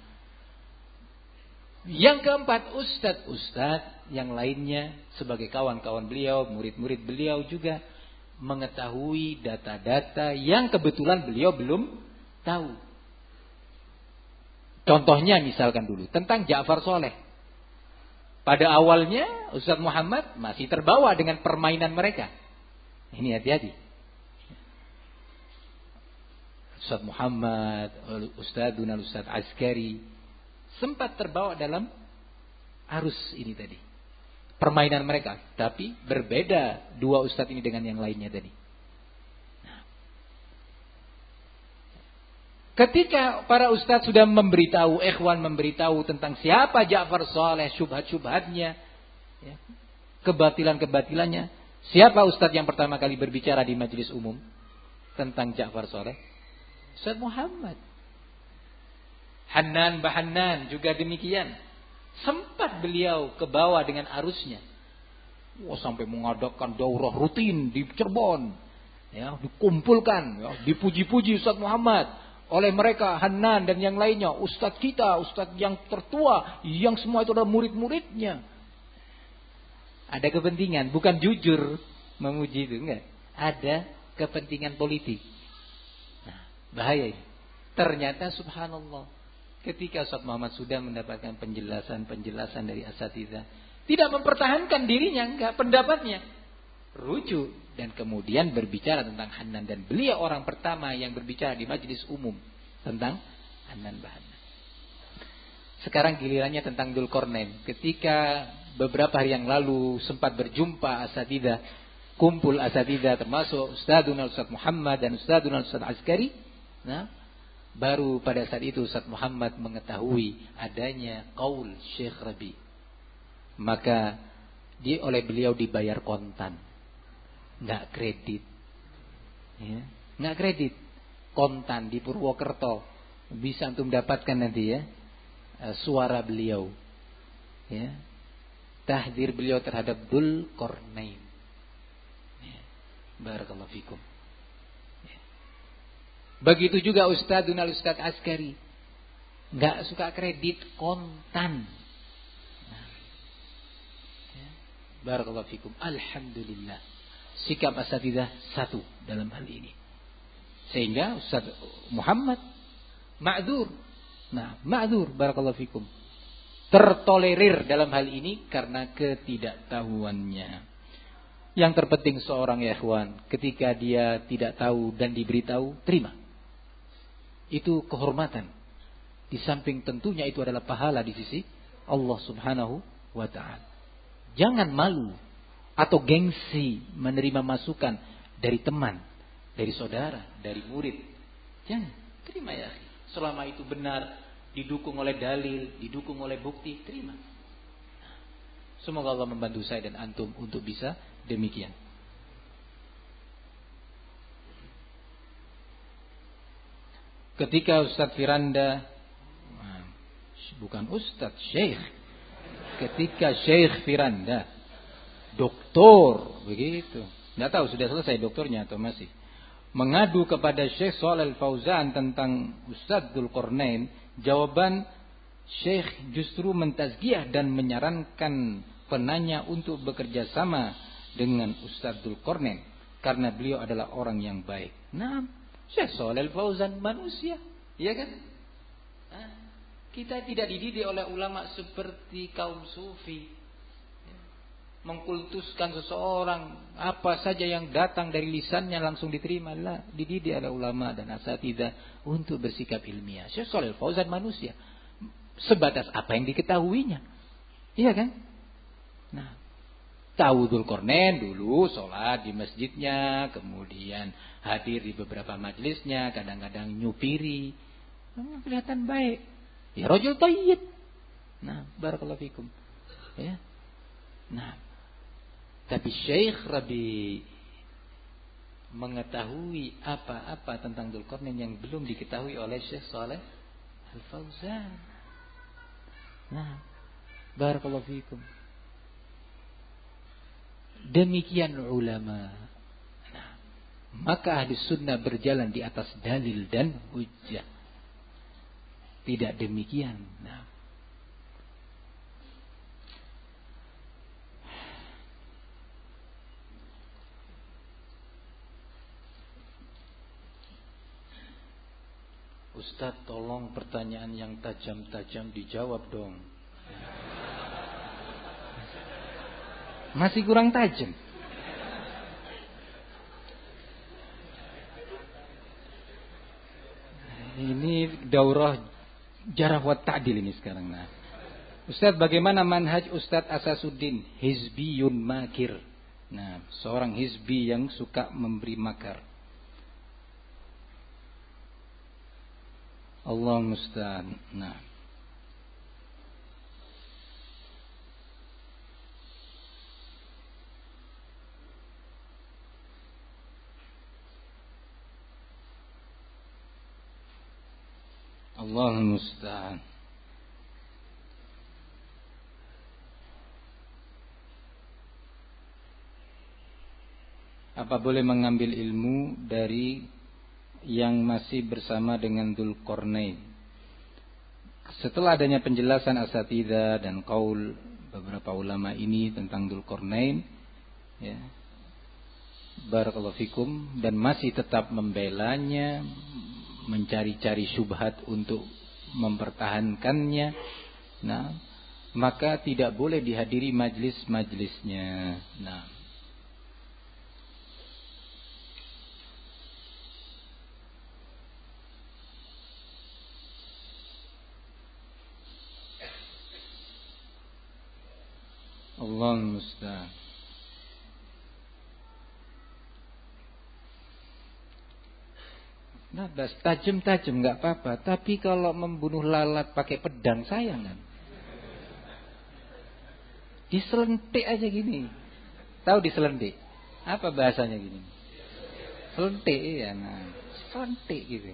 Yang keempat, ustadz-ustadz yang lainnya sebagai kawan-kawan beliau, murid-murid beliau juga mengetahui data-data yang kebetulan beliau belum tahu. Contohnya misalkan dulu tentang Ja'far Soleh. Pada awalnya Ustadz Muhammad masih terbawa dengan permainan mereka. Ini hati-hati. Ustaz Muhammad, Ustadzuna Ustaz Askari sempat terbawa dalam arus ini tadi. Permainan mereka, tapi berbeda dua ustaz ini dengan yang lainnya tadi. Nah. Ketika para ustaz sudah memberitahu, ikhwan memberitahu tentang siapa Ja'far Saleh, syubhat-syubhatnya, ya, kebatilan-kebatilannya, siapa ustaz yang pertama kali berbicara di majelis umum tentang Ja'far Saleh? Ustaz Muhammad. Hannan Bahannan juga demikian. Sempat beliau ke bawah dengan arusnya. Wah, sampai mengadakan daurah rutin di Cirebon. Ya, dikumpulkan, ya, dipuji-puji Ustaz Muhammad oleh mereka, Hannan dan yang lainnya. Ustaz kita, ustaz yang tertua, yang semua itu adalah murid-muridnya. Ada kepentingan, bukan jujur memuji itu, enggak. Ada kepentingan politik. Nah, bahaya ini. Ternyata subhanallah, ketika Ustaz Muhammad sudah mendapatkan penjelasan-penjelasan dari asatidzah, tidak mempertahankan dirinya, enggak, pendapatnya. Rujuk dan kemudian berbicara tentang Hannan, dan beliau orang pertama yang berbicara di majelis umum tentang Hannan Bahannan. Sekarang gilirannya tentang Dzulqarnain. Ketika beberapa hari yang lalu sempat berjumpa asatidzah, kumpul asatidzah termasuk Ustadzuna Ustaz Muhammad dan Ustadzuna Ustaz Askari, nah, baru pada saat itu Ustaz Muhammad mengetahui adanya qaul Syekh Rabi. Maka dia oleh beliau dibayar kontan, nggak kredit, ya, nggak kredit, kontan di Purwokerto. Bisa antum dapatkan nanti ya suara beliau, ya, tahdzir beliau terhadap Dzulqarnain. Ya, barakallahu fikum. Begitu juga Ustadzuna Ustaz Askari, nggak suka kredit, kontan. Nah, ya. Barakallahu fikum. Alhamdulillah, sikap asatidzah satu dalam hal ini, sehingga Ustaz Muhammad ma'dzur. Nah, ma'dzur, barakallahu fikum, tertolerir dalam hal ini karena ketidaktahuannya. Yang terpenting seorang ikhwan, ketika dia tidak tahu dan diberitahu, terima. Itu kehormatan. Di samping tentunya itu adalah pahala di sisi Allah Subhanahu wa ta'ala. Jangan malu atau gengsi menerima masukan dari teman, dari saudara, dari murid. Jangan, terima ya. Selama itu benar, didukung oleh dalil, didukung oleh bukti, terima. Semoga Allah membantu saya dan antum untuk bisa demikian. Ketika Ustadz Firanda, bukan Ustadz, Syekh. Ketika Syekh Firanda, doktor, begitu. Tidak tahu sudah selesai doktornya atau masih. Mengadu kepada Syekh Shalih Al-Fauzan tentang Ustadz Dzulqarnain, jawaban Syekh justru mentazkiyah dan menyarankan penanya untuk bekerja sama dengan Ustadz Dzulqarnain karena beliau adalah orang yang baik. Nah, Syekh Shalih Al-Fauzan manusia, iya kan? Nah, kita tidak dididik oleh ulama seperti kaum sufi, mengkultuskan seseorang, apa saja yang datang dari lisannya langsung diterima. Lah, dididik oleh ulama dan asatidzah untuk bersikap ilmiah. Syekh Shalih Al-Fauzan manusia, sebatas apa yang diketahuinya, iya kan? Nah, tahu Dzulqarnain dulu sholat di masjidnya, kemudian hadir di beberapa majelisnya, kadang-kadang nyupiri, nah, kelihatan baik, ya rajul thayyib. Nah, barakallahu fikum, ya. Nah, tapi Syekh Rabi mengetahui apa-apa tentang Dzulqarnain yang belum diketahui oleh Syekh Shalih Al-Fauzan. Nah, barakallahu fikum. Demikian ulama. Nah, maka ahli sunnah berjalan di atas dalil dan hujjah. Tidak demikian. Nah, Ustaz, tolong pertanyaan yang tajam-tajam dijawab dong. Masih kurang tajam. daurah jarah wa ta'dil ini sekarang. Nah, Ustaz, bagaimana manhaj Ustaz Asasuddin? Hizbiyun makir. Nah, seorang hizbi yang suka memberi makar. Allah musta'an. Nah, Allah musta'an. Apa boleh mengambil ilmu dari yang masih bersama dengan Dzulqarnain? Setelah adanya penjelasan asatidzah dan qaul beberapa ulama ini tentang Dzulqarnain, ya, barakallahu fikum, dan masih tetap membelanya, mencari-cari syubhat untuk mempertahankannya, nah, maka tidak boleh dihadiri majlis-majlisnya. Nah, Allah musta'an. Nah, das tajam-tajam nggak apa-apa, tapi kalau membunuh lalat pakai pedang sayang kan? Diselentik aja gini. Tahu diselentik? Apa bahasanya gini? Selentik ya, nah, selentik gitu.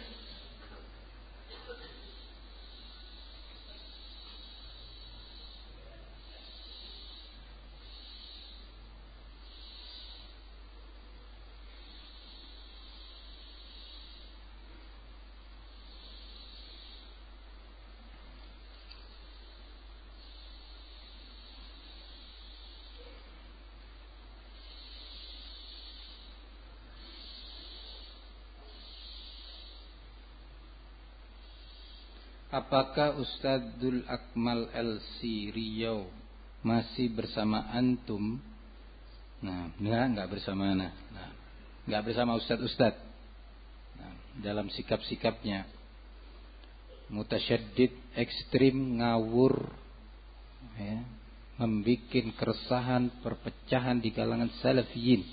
Apakah Ustadzul Akmal L C Riau masih bersama antum? Nah, enggak, enggak bersama nah. Nah, enggak bersama ustadz-ustadz. Nah, dalam sikap-sikapnya mutasyaddid, ekstrim, ngawur, ya, membikin keresahan, perpecahan di kalangan salafiyin.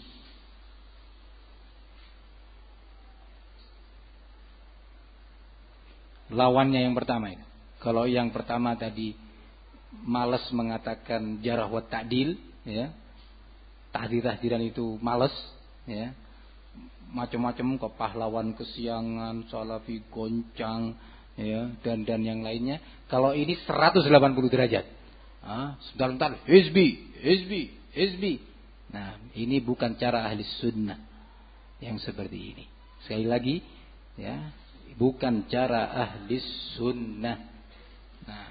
Lawannya yang pertama itu. Kalau yang pertama tadi malas mengatakan jarah wa ta'dil, ya, tahdir-tahdiran itu malas, ya, macam-macam kok pahlawan kesiangan, salafi goncang, ya, dan dan yang lainnya. Kalau ini seratus delapan puluh derajat, ah, sebentar-bentar hizbi, hizbi, hizbi. Nah, ini bukan cara ahli sunnah yang seperti ini. Sekali lagi, ya, bukan cara ahli sunnah. Nah,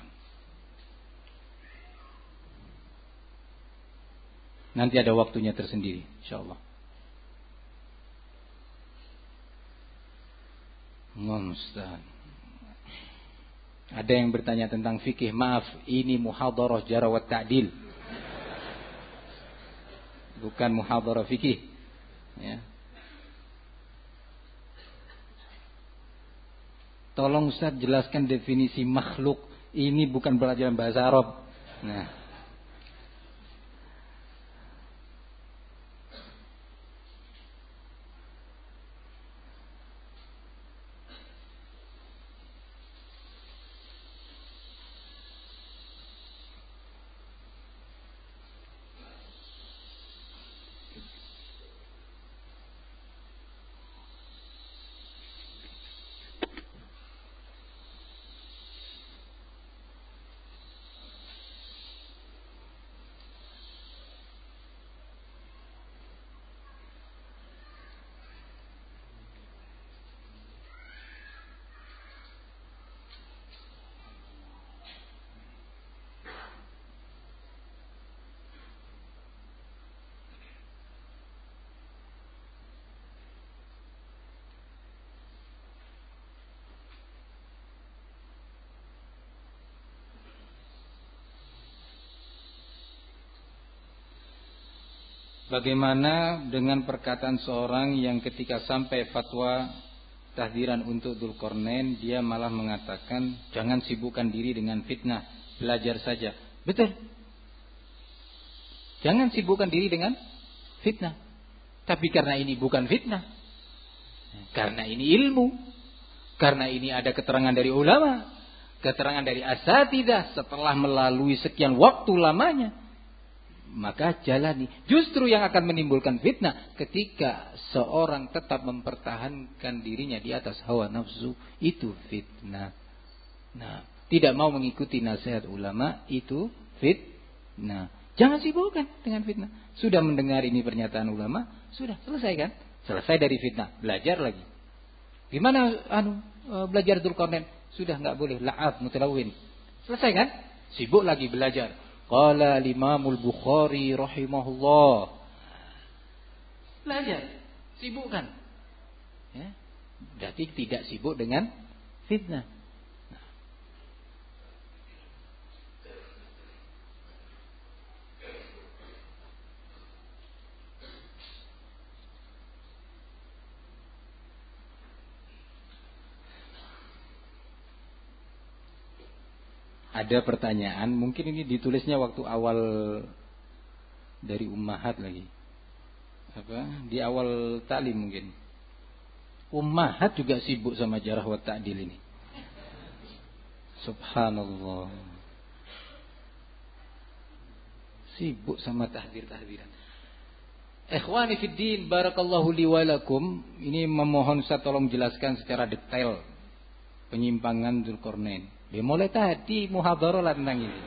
nanti ada waktunya tersendiri, insyaallah. Mustahil. Ada yang bertanya tentang fikih. Maaf, ini muhadharah jarah wa ta'dil, bukan muhadharah fikih, ya. Tolong Ustaz jelaskan definisi makhluk. Ini bukan pelajaran bahasa Arab. Nah, bagaimana dengan perkataan seorang yang ketika sampai fatwa tahdiran untuk Dzulqarnain, dia malah mengatakan jangan sibukkan diri dengan fitnah, belajar saja. Betul. Jangan sibukkan diri dengan fitnah. Tapi karena ini bukan fitnah, karena ini ilmu, karena ini ada keterangan dari ulama, keterangan dari asatidzah setelah melalui sekian waktu lamanya, maka jalani. Justru yang akan menimbulkan fitnah ketika seorang tetap mempertahankan dirinya di atas hawa nafsu, itu fitnah. Nah, tidak mau mengikuti nasihat ulama itu fitnah. Jangan sibukkan dengan fitnah. Sudah mendengar ini pernyataan ulama, sudah selesai kan? Selesai dari fitnah, belajar lagi. Gimana anu belajar Dzulqarnain? Sudah enggak boleh la'ab mutalawwin. Selesai kan? Sibuk lagi belajar. Qala Imamul Bukhari rahimahullah. Belajar, sibukkan. Ya. Berarti tidak sibuk dengan fitnah. Nah. Ada pertanyaan, mungkin ini ditulisnya waktu awal dari Ummahat lagi. Apa? Di awal ta'lim mungkin. Ummahat juga sibuk sama jarah wa ta'dil ini. Subhanallah. Sibuk sama tahdir-tahdiran. Ikhwani fid din, barakallahu li wa lakum. Ini memohon saya tolong jelaskan secara detail penyimpangan Dzulqarnain. Ya mulai tadi muhadharah lah tentang ini.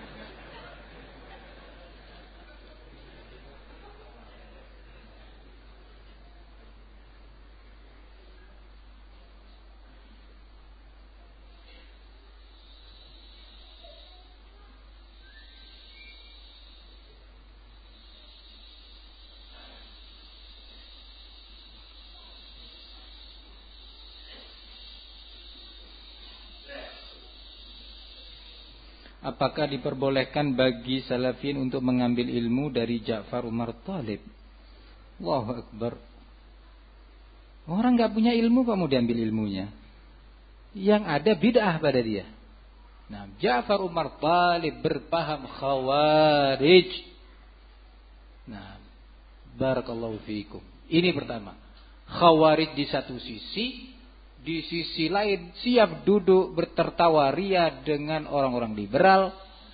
Apakah diperbolehkan bagi salafin untuk mengambil ilmu dari Ja'far Umar Thalib? Allahu Akbar. Orang gak punya ilmu kok mau diambil ilmunya. Yang ada bid'ah pada dia. Nah, Ja'far Umar Thalib berpaham khawarij. Nah, barakallahu fiikum. Ini pertama. Khawarij di satu sisi, di sisi lain siap duduk bertertawa ria dengan orang-orang liberal.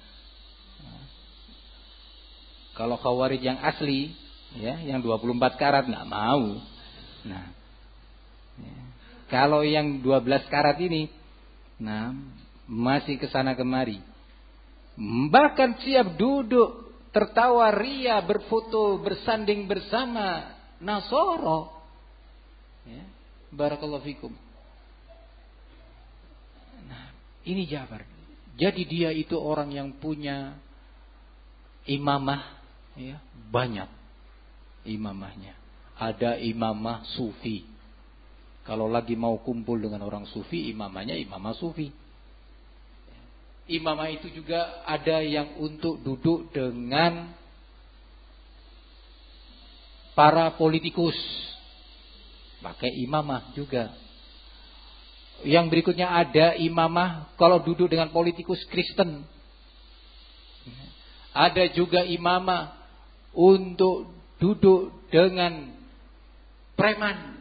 Kalau khawarij yang asli, ya, yang dua puluh empat karat nggak mau. Nah, ya. Kalau yang dua belas karat ini, nah masih kesana kemari. Bahkan siap duduk tertawa ria, berfoto, bersanding bersama Nasoro. Ya. Barakallahu fikum. Ini Ja'far. Jadi dia itu orang yang punya imamah, ya, banyak imamahnya. Ada imamah sufi. Kalau lagi mau kumpul dengan orang sufi, imamahnya imamah sufi. Imamah itu juga ada yang untuk duduk dengan para politikus, pakai imamah juga. Yang berikutnya ada imamah kalau duduk dengan politikus Kristen. Ada juga imamah untuk duduk dengan preman.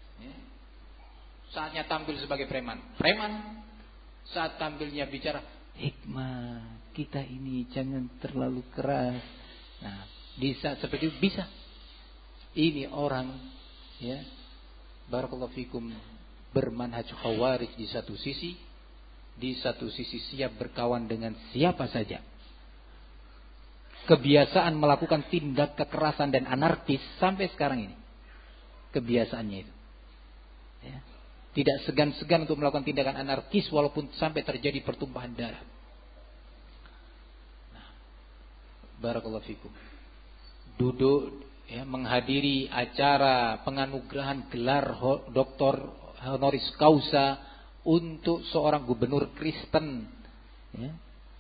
Saatnya tampil sebagai preman. Preman saat tampilnya bicara hikmah, kita ini jangan terlalu keras. Nah, di saat seperti itu bisa. Ini orang, ya, barakallahu fikum, bermanhaj khawarij di satu sisi, di satu sisi siap berkawan dengan siapa saja. Kebiasaan melakukan tindak kekerasan dan anarkis sampai sekarang ini. Kebiasaannya itu. Ya. Tidak segan-segan untuk melakukan tindakan anarkis walaupun sampai terjadi pertumpahan darah. Nah, barakallahu fikum. Duduk, ya, menghadiri acara penganugerahan gelar doktor honoris causa untuk seorang gubernur Kristen, ya.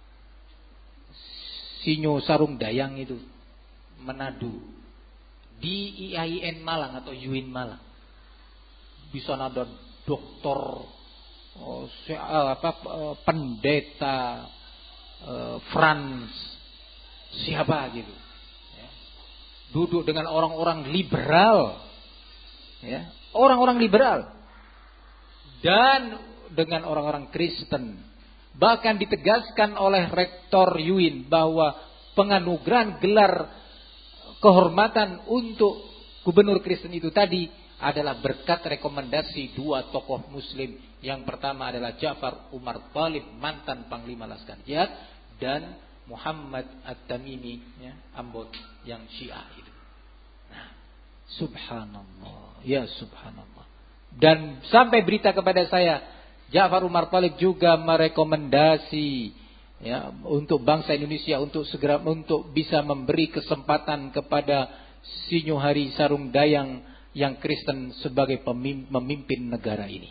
Sinyo Sarung Dayang itu, Manado, di I A I N Malang atau U I N Malang. Bisa ada doktor, oh, apa pendeta uh, Frans siapa gitu, ya. Duduk dengan orang-orang liberal, ya, orang-orang liberal dan dengan orang-orang Kristen. Bahkan ditegaskan oleh Rektor U I N bahwa penganugerahan gelar kehormatan untuk gubernur Kristen itu tadi adalah berkat rekomendasi dua tokoh muslim. Yang pertama adalah Ja'far Umar Thalib, mantan Panglima Laskar Jihad, dan Muhammad At-Tamimi, ya, Ambon yang Syiah itu. Nah, subhanallah, ya subhanallah. Dan sampai berita kepada saya, Ja'far Umar Thalib juga merekomendasi, ya, untuk bangsa Indonesia untuk segera untuk bisa memberi kesempatan kepada Sinyo Hari Sarung Dayang yang Kristen sebagai pemimpin negara ini.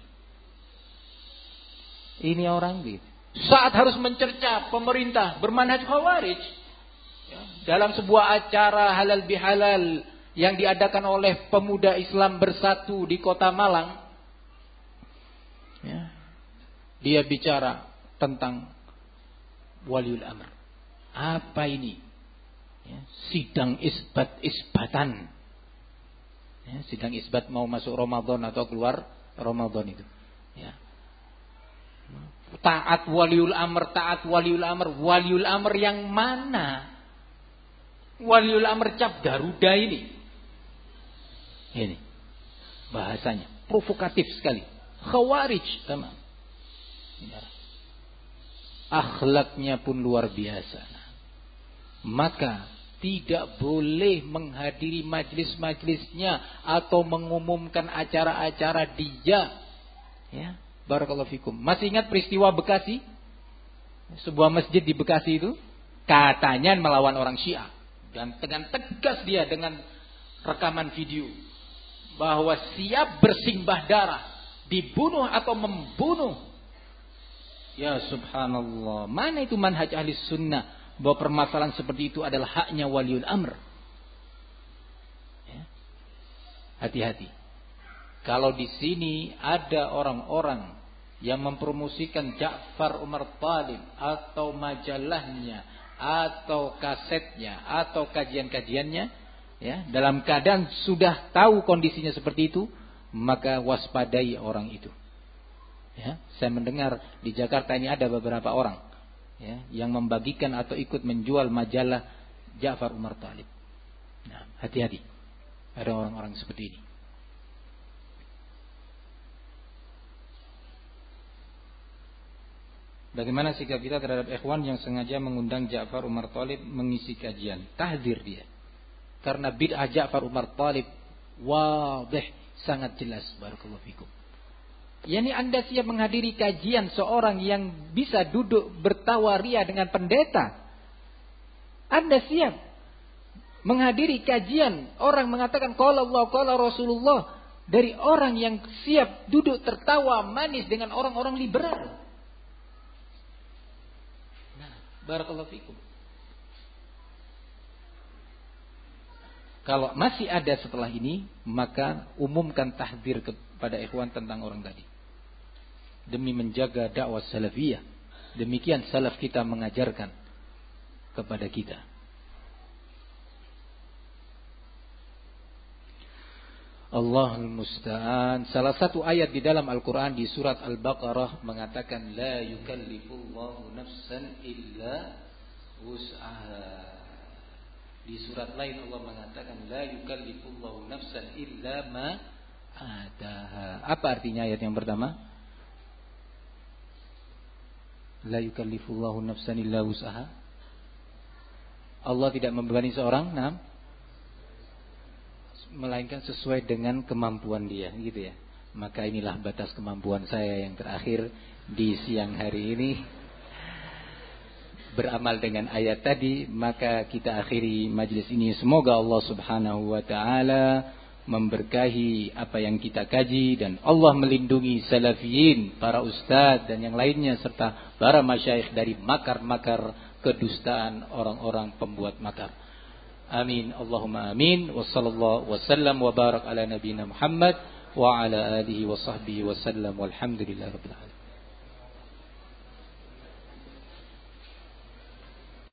Ini orang gitu. Saat harus mencerca pemerintah bermanhaj khawarij, ya, dalam sebuah acara halal bihalal yang diadakan oleh pemuda Islam bersatu di Kota Malang, ya, dia bicara tentang waliul amr. Apa ini? Ya, sidang isbat-isbatan. Ya, sidang isbat mau masuk Ramadan atau keluar Ramadan itu. Ya. Taat waliul amr, taat waliul amr. Waliul amr yang mana? Waliul amr cap Garuda ini. Ini bahasanya provokatif sekali. Khawarij, teman. Akhlaknya pun luar biasa. Maka tidak boleh menghadiri majlis-majlisnya atau mengumumkan acara-acara dia. Ya, barakallahu fikum. Masih ingat peristiwa Bekasi? Sebuah masjid di Bekasi itu katanya melawan orang Syiah, dan dengan tegas dia dengan rekaman video bahwa siap bersimbah darah, dibunuh atau membunuh. Ya subhanallah, mana itu manhaj ahli sunnah bahwa permasalahan seperti itu adalah haknya waliul amr. Ya. Hati-hati. Kalau di sini ada orang-orang yang mempromosikan Ja'far Umar Thalib atau majalahnya atau kasetnya atau kajian-kajiannya, ya, dalam keadaan sudah tahu kondisinya seperti itu, maka waspadai orang itu. Ya, saya mendengar di Jakarta ini ada beberapa orang, ya, yang membagikan atau ikut menjual majalah Ja'far Umar Thalib. Nah, hati-hati. Ada orang-orang seperti ini. Bagaimana sikap kita terhadap ikhwan yang sengaja mengundang Ja'far Umar Thalib mengisi kajian? Tahdzir dia. Karena bid'ah Ja'far Umar Thalib wadih, sangat jelas. Barakallahu fikum. Yani Anda siap menghadiri kajian seorang yang bisa duduk bertawaria dengan pendeta? Anda siap menghadiri kajian orang mengatakan qala Allah qala Rasulullah dari orang yang siap duduk tertawa manis dengan orang-orang liberal? Nah, barakallahu fikum. Kalau masih ada setelah ini, maka umumkan tahdzir kepada ikhwan tentang orang tadi. Demi menjaga dakwah salafiyah. Demikian salaf kita mengajarkan kepada kita. Allahul musta'an. Salah satu ayat di dalam Al-Quran di surat Al-Baqarah mengatakan la yukallifullahu nafsan illa wus'aha. Di surat lain Allah mengatakan la yukallifullahu nafsan illa ma ataha. Apa artinya ayat yang pertama? La yukallifullahu nafsan illa wus'aha. Allah tidak membebani seorang, nah, melainkan sesuai dengan kemampuan dia, gitu ya. Maka inilah batas kemampuan saya yang terakhir di siang hari ini. Beramal dengan ayat tadi, maka kita akhiri majlis ini. Semoga Allah Subhanahu wa taala memberkahi apa yang kita kaji, dan Allah melindungi salafiyin, para ustadz dan yang lainnya, serta para masyayikh dari makar-makar kedustaan orang-orang pembuat makar. Amin. Allahumma amin. Wassallallahu wasallam wa barak ala nabiyina Muhammad wa ala alihi wa sahbihi wa sallam walhamdulillahirabbil alamin.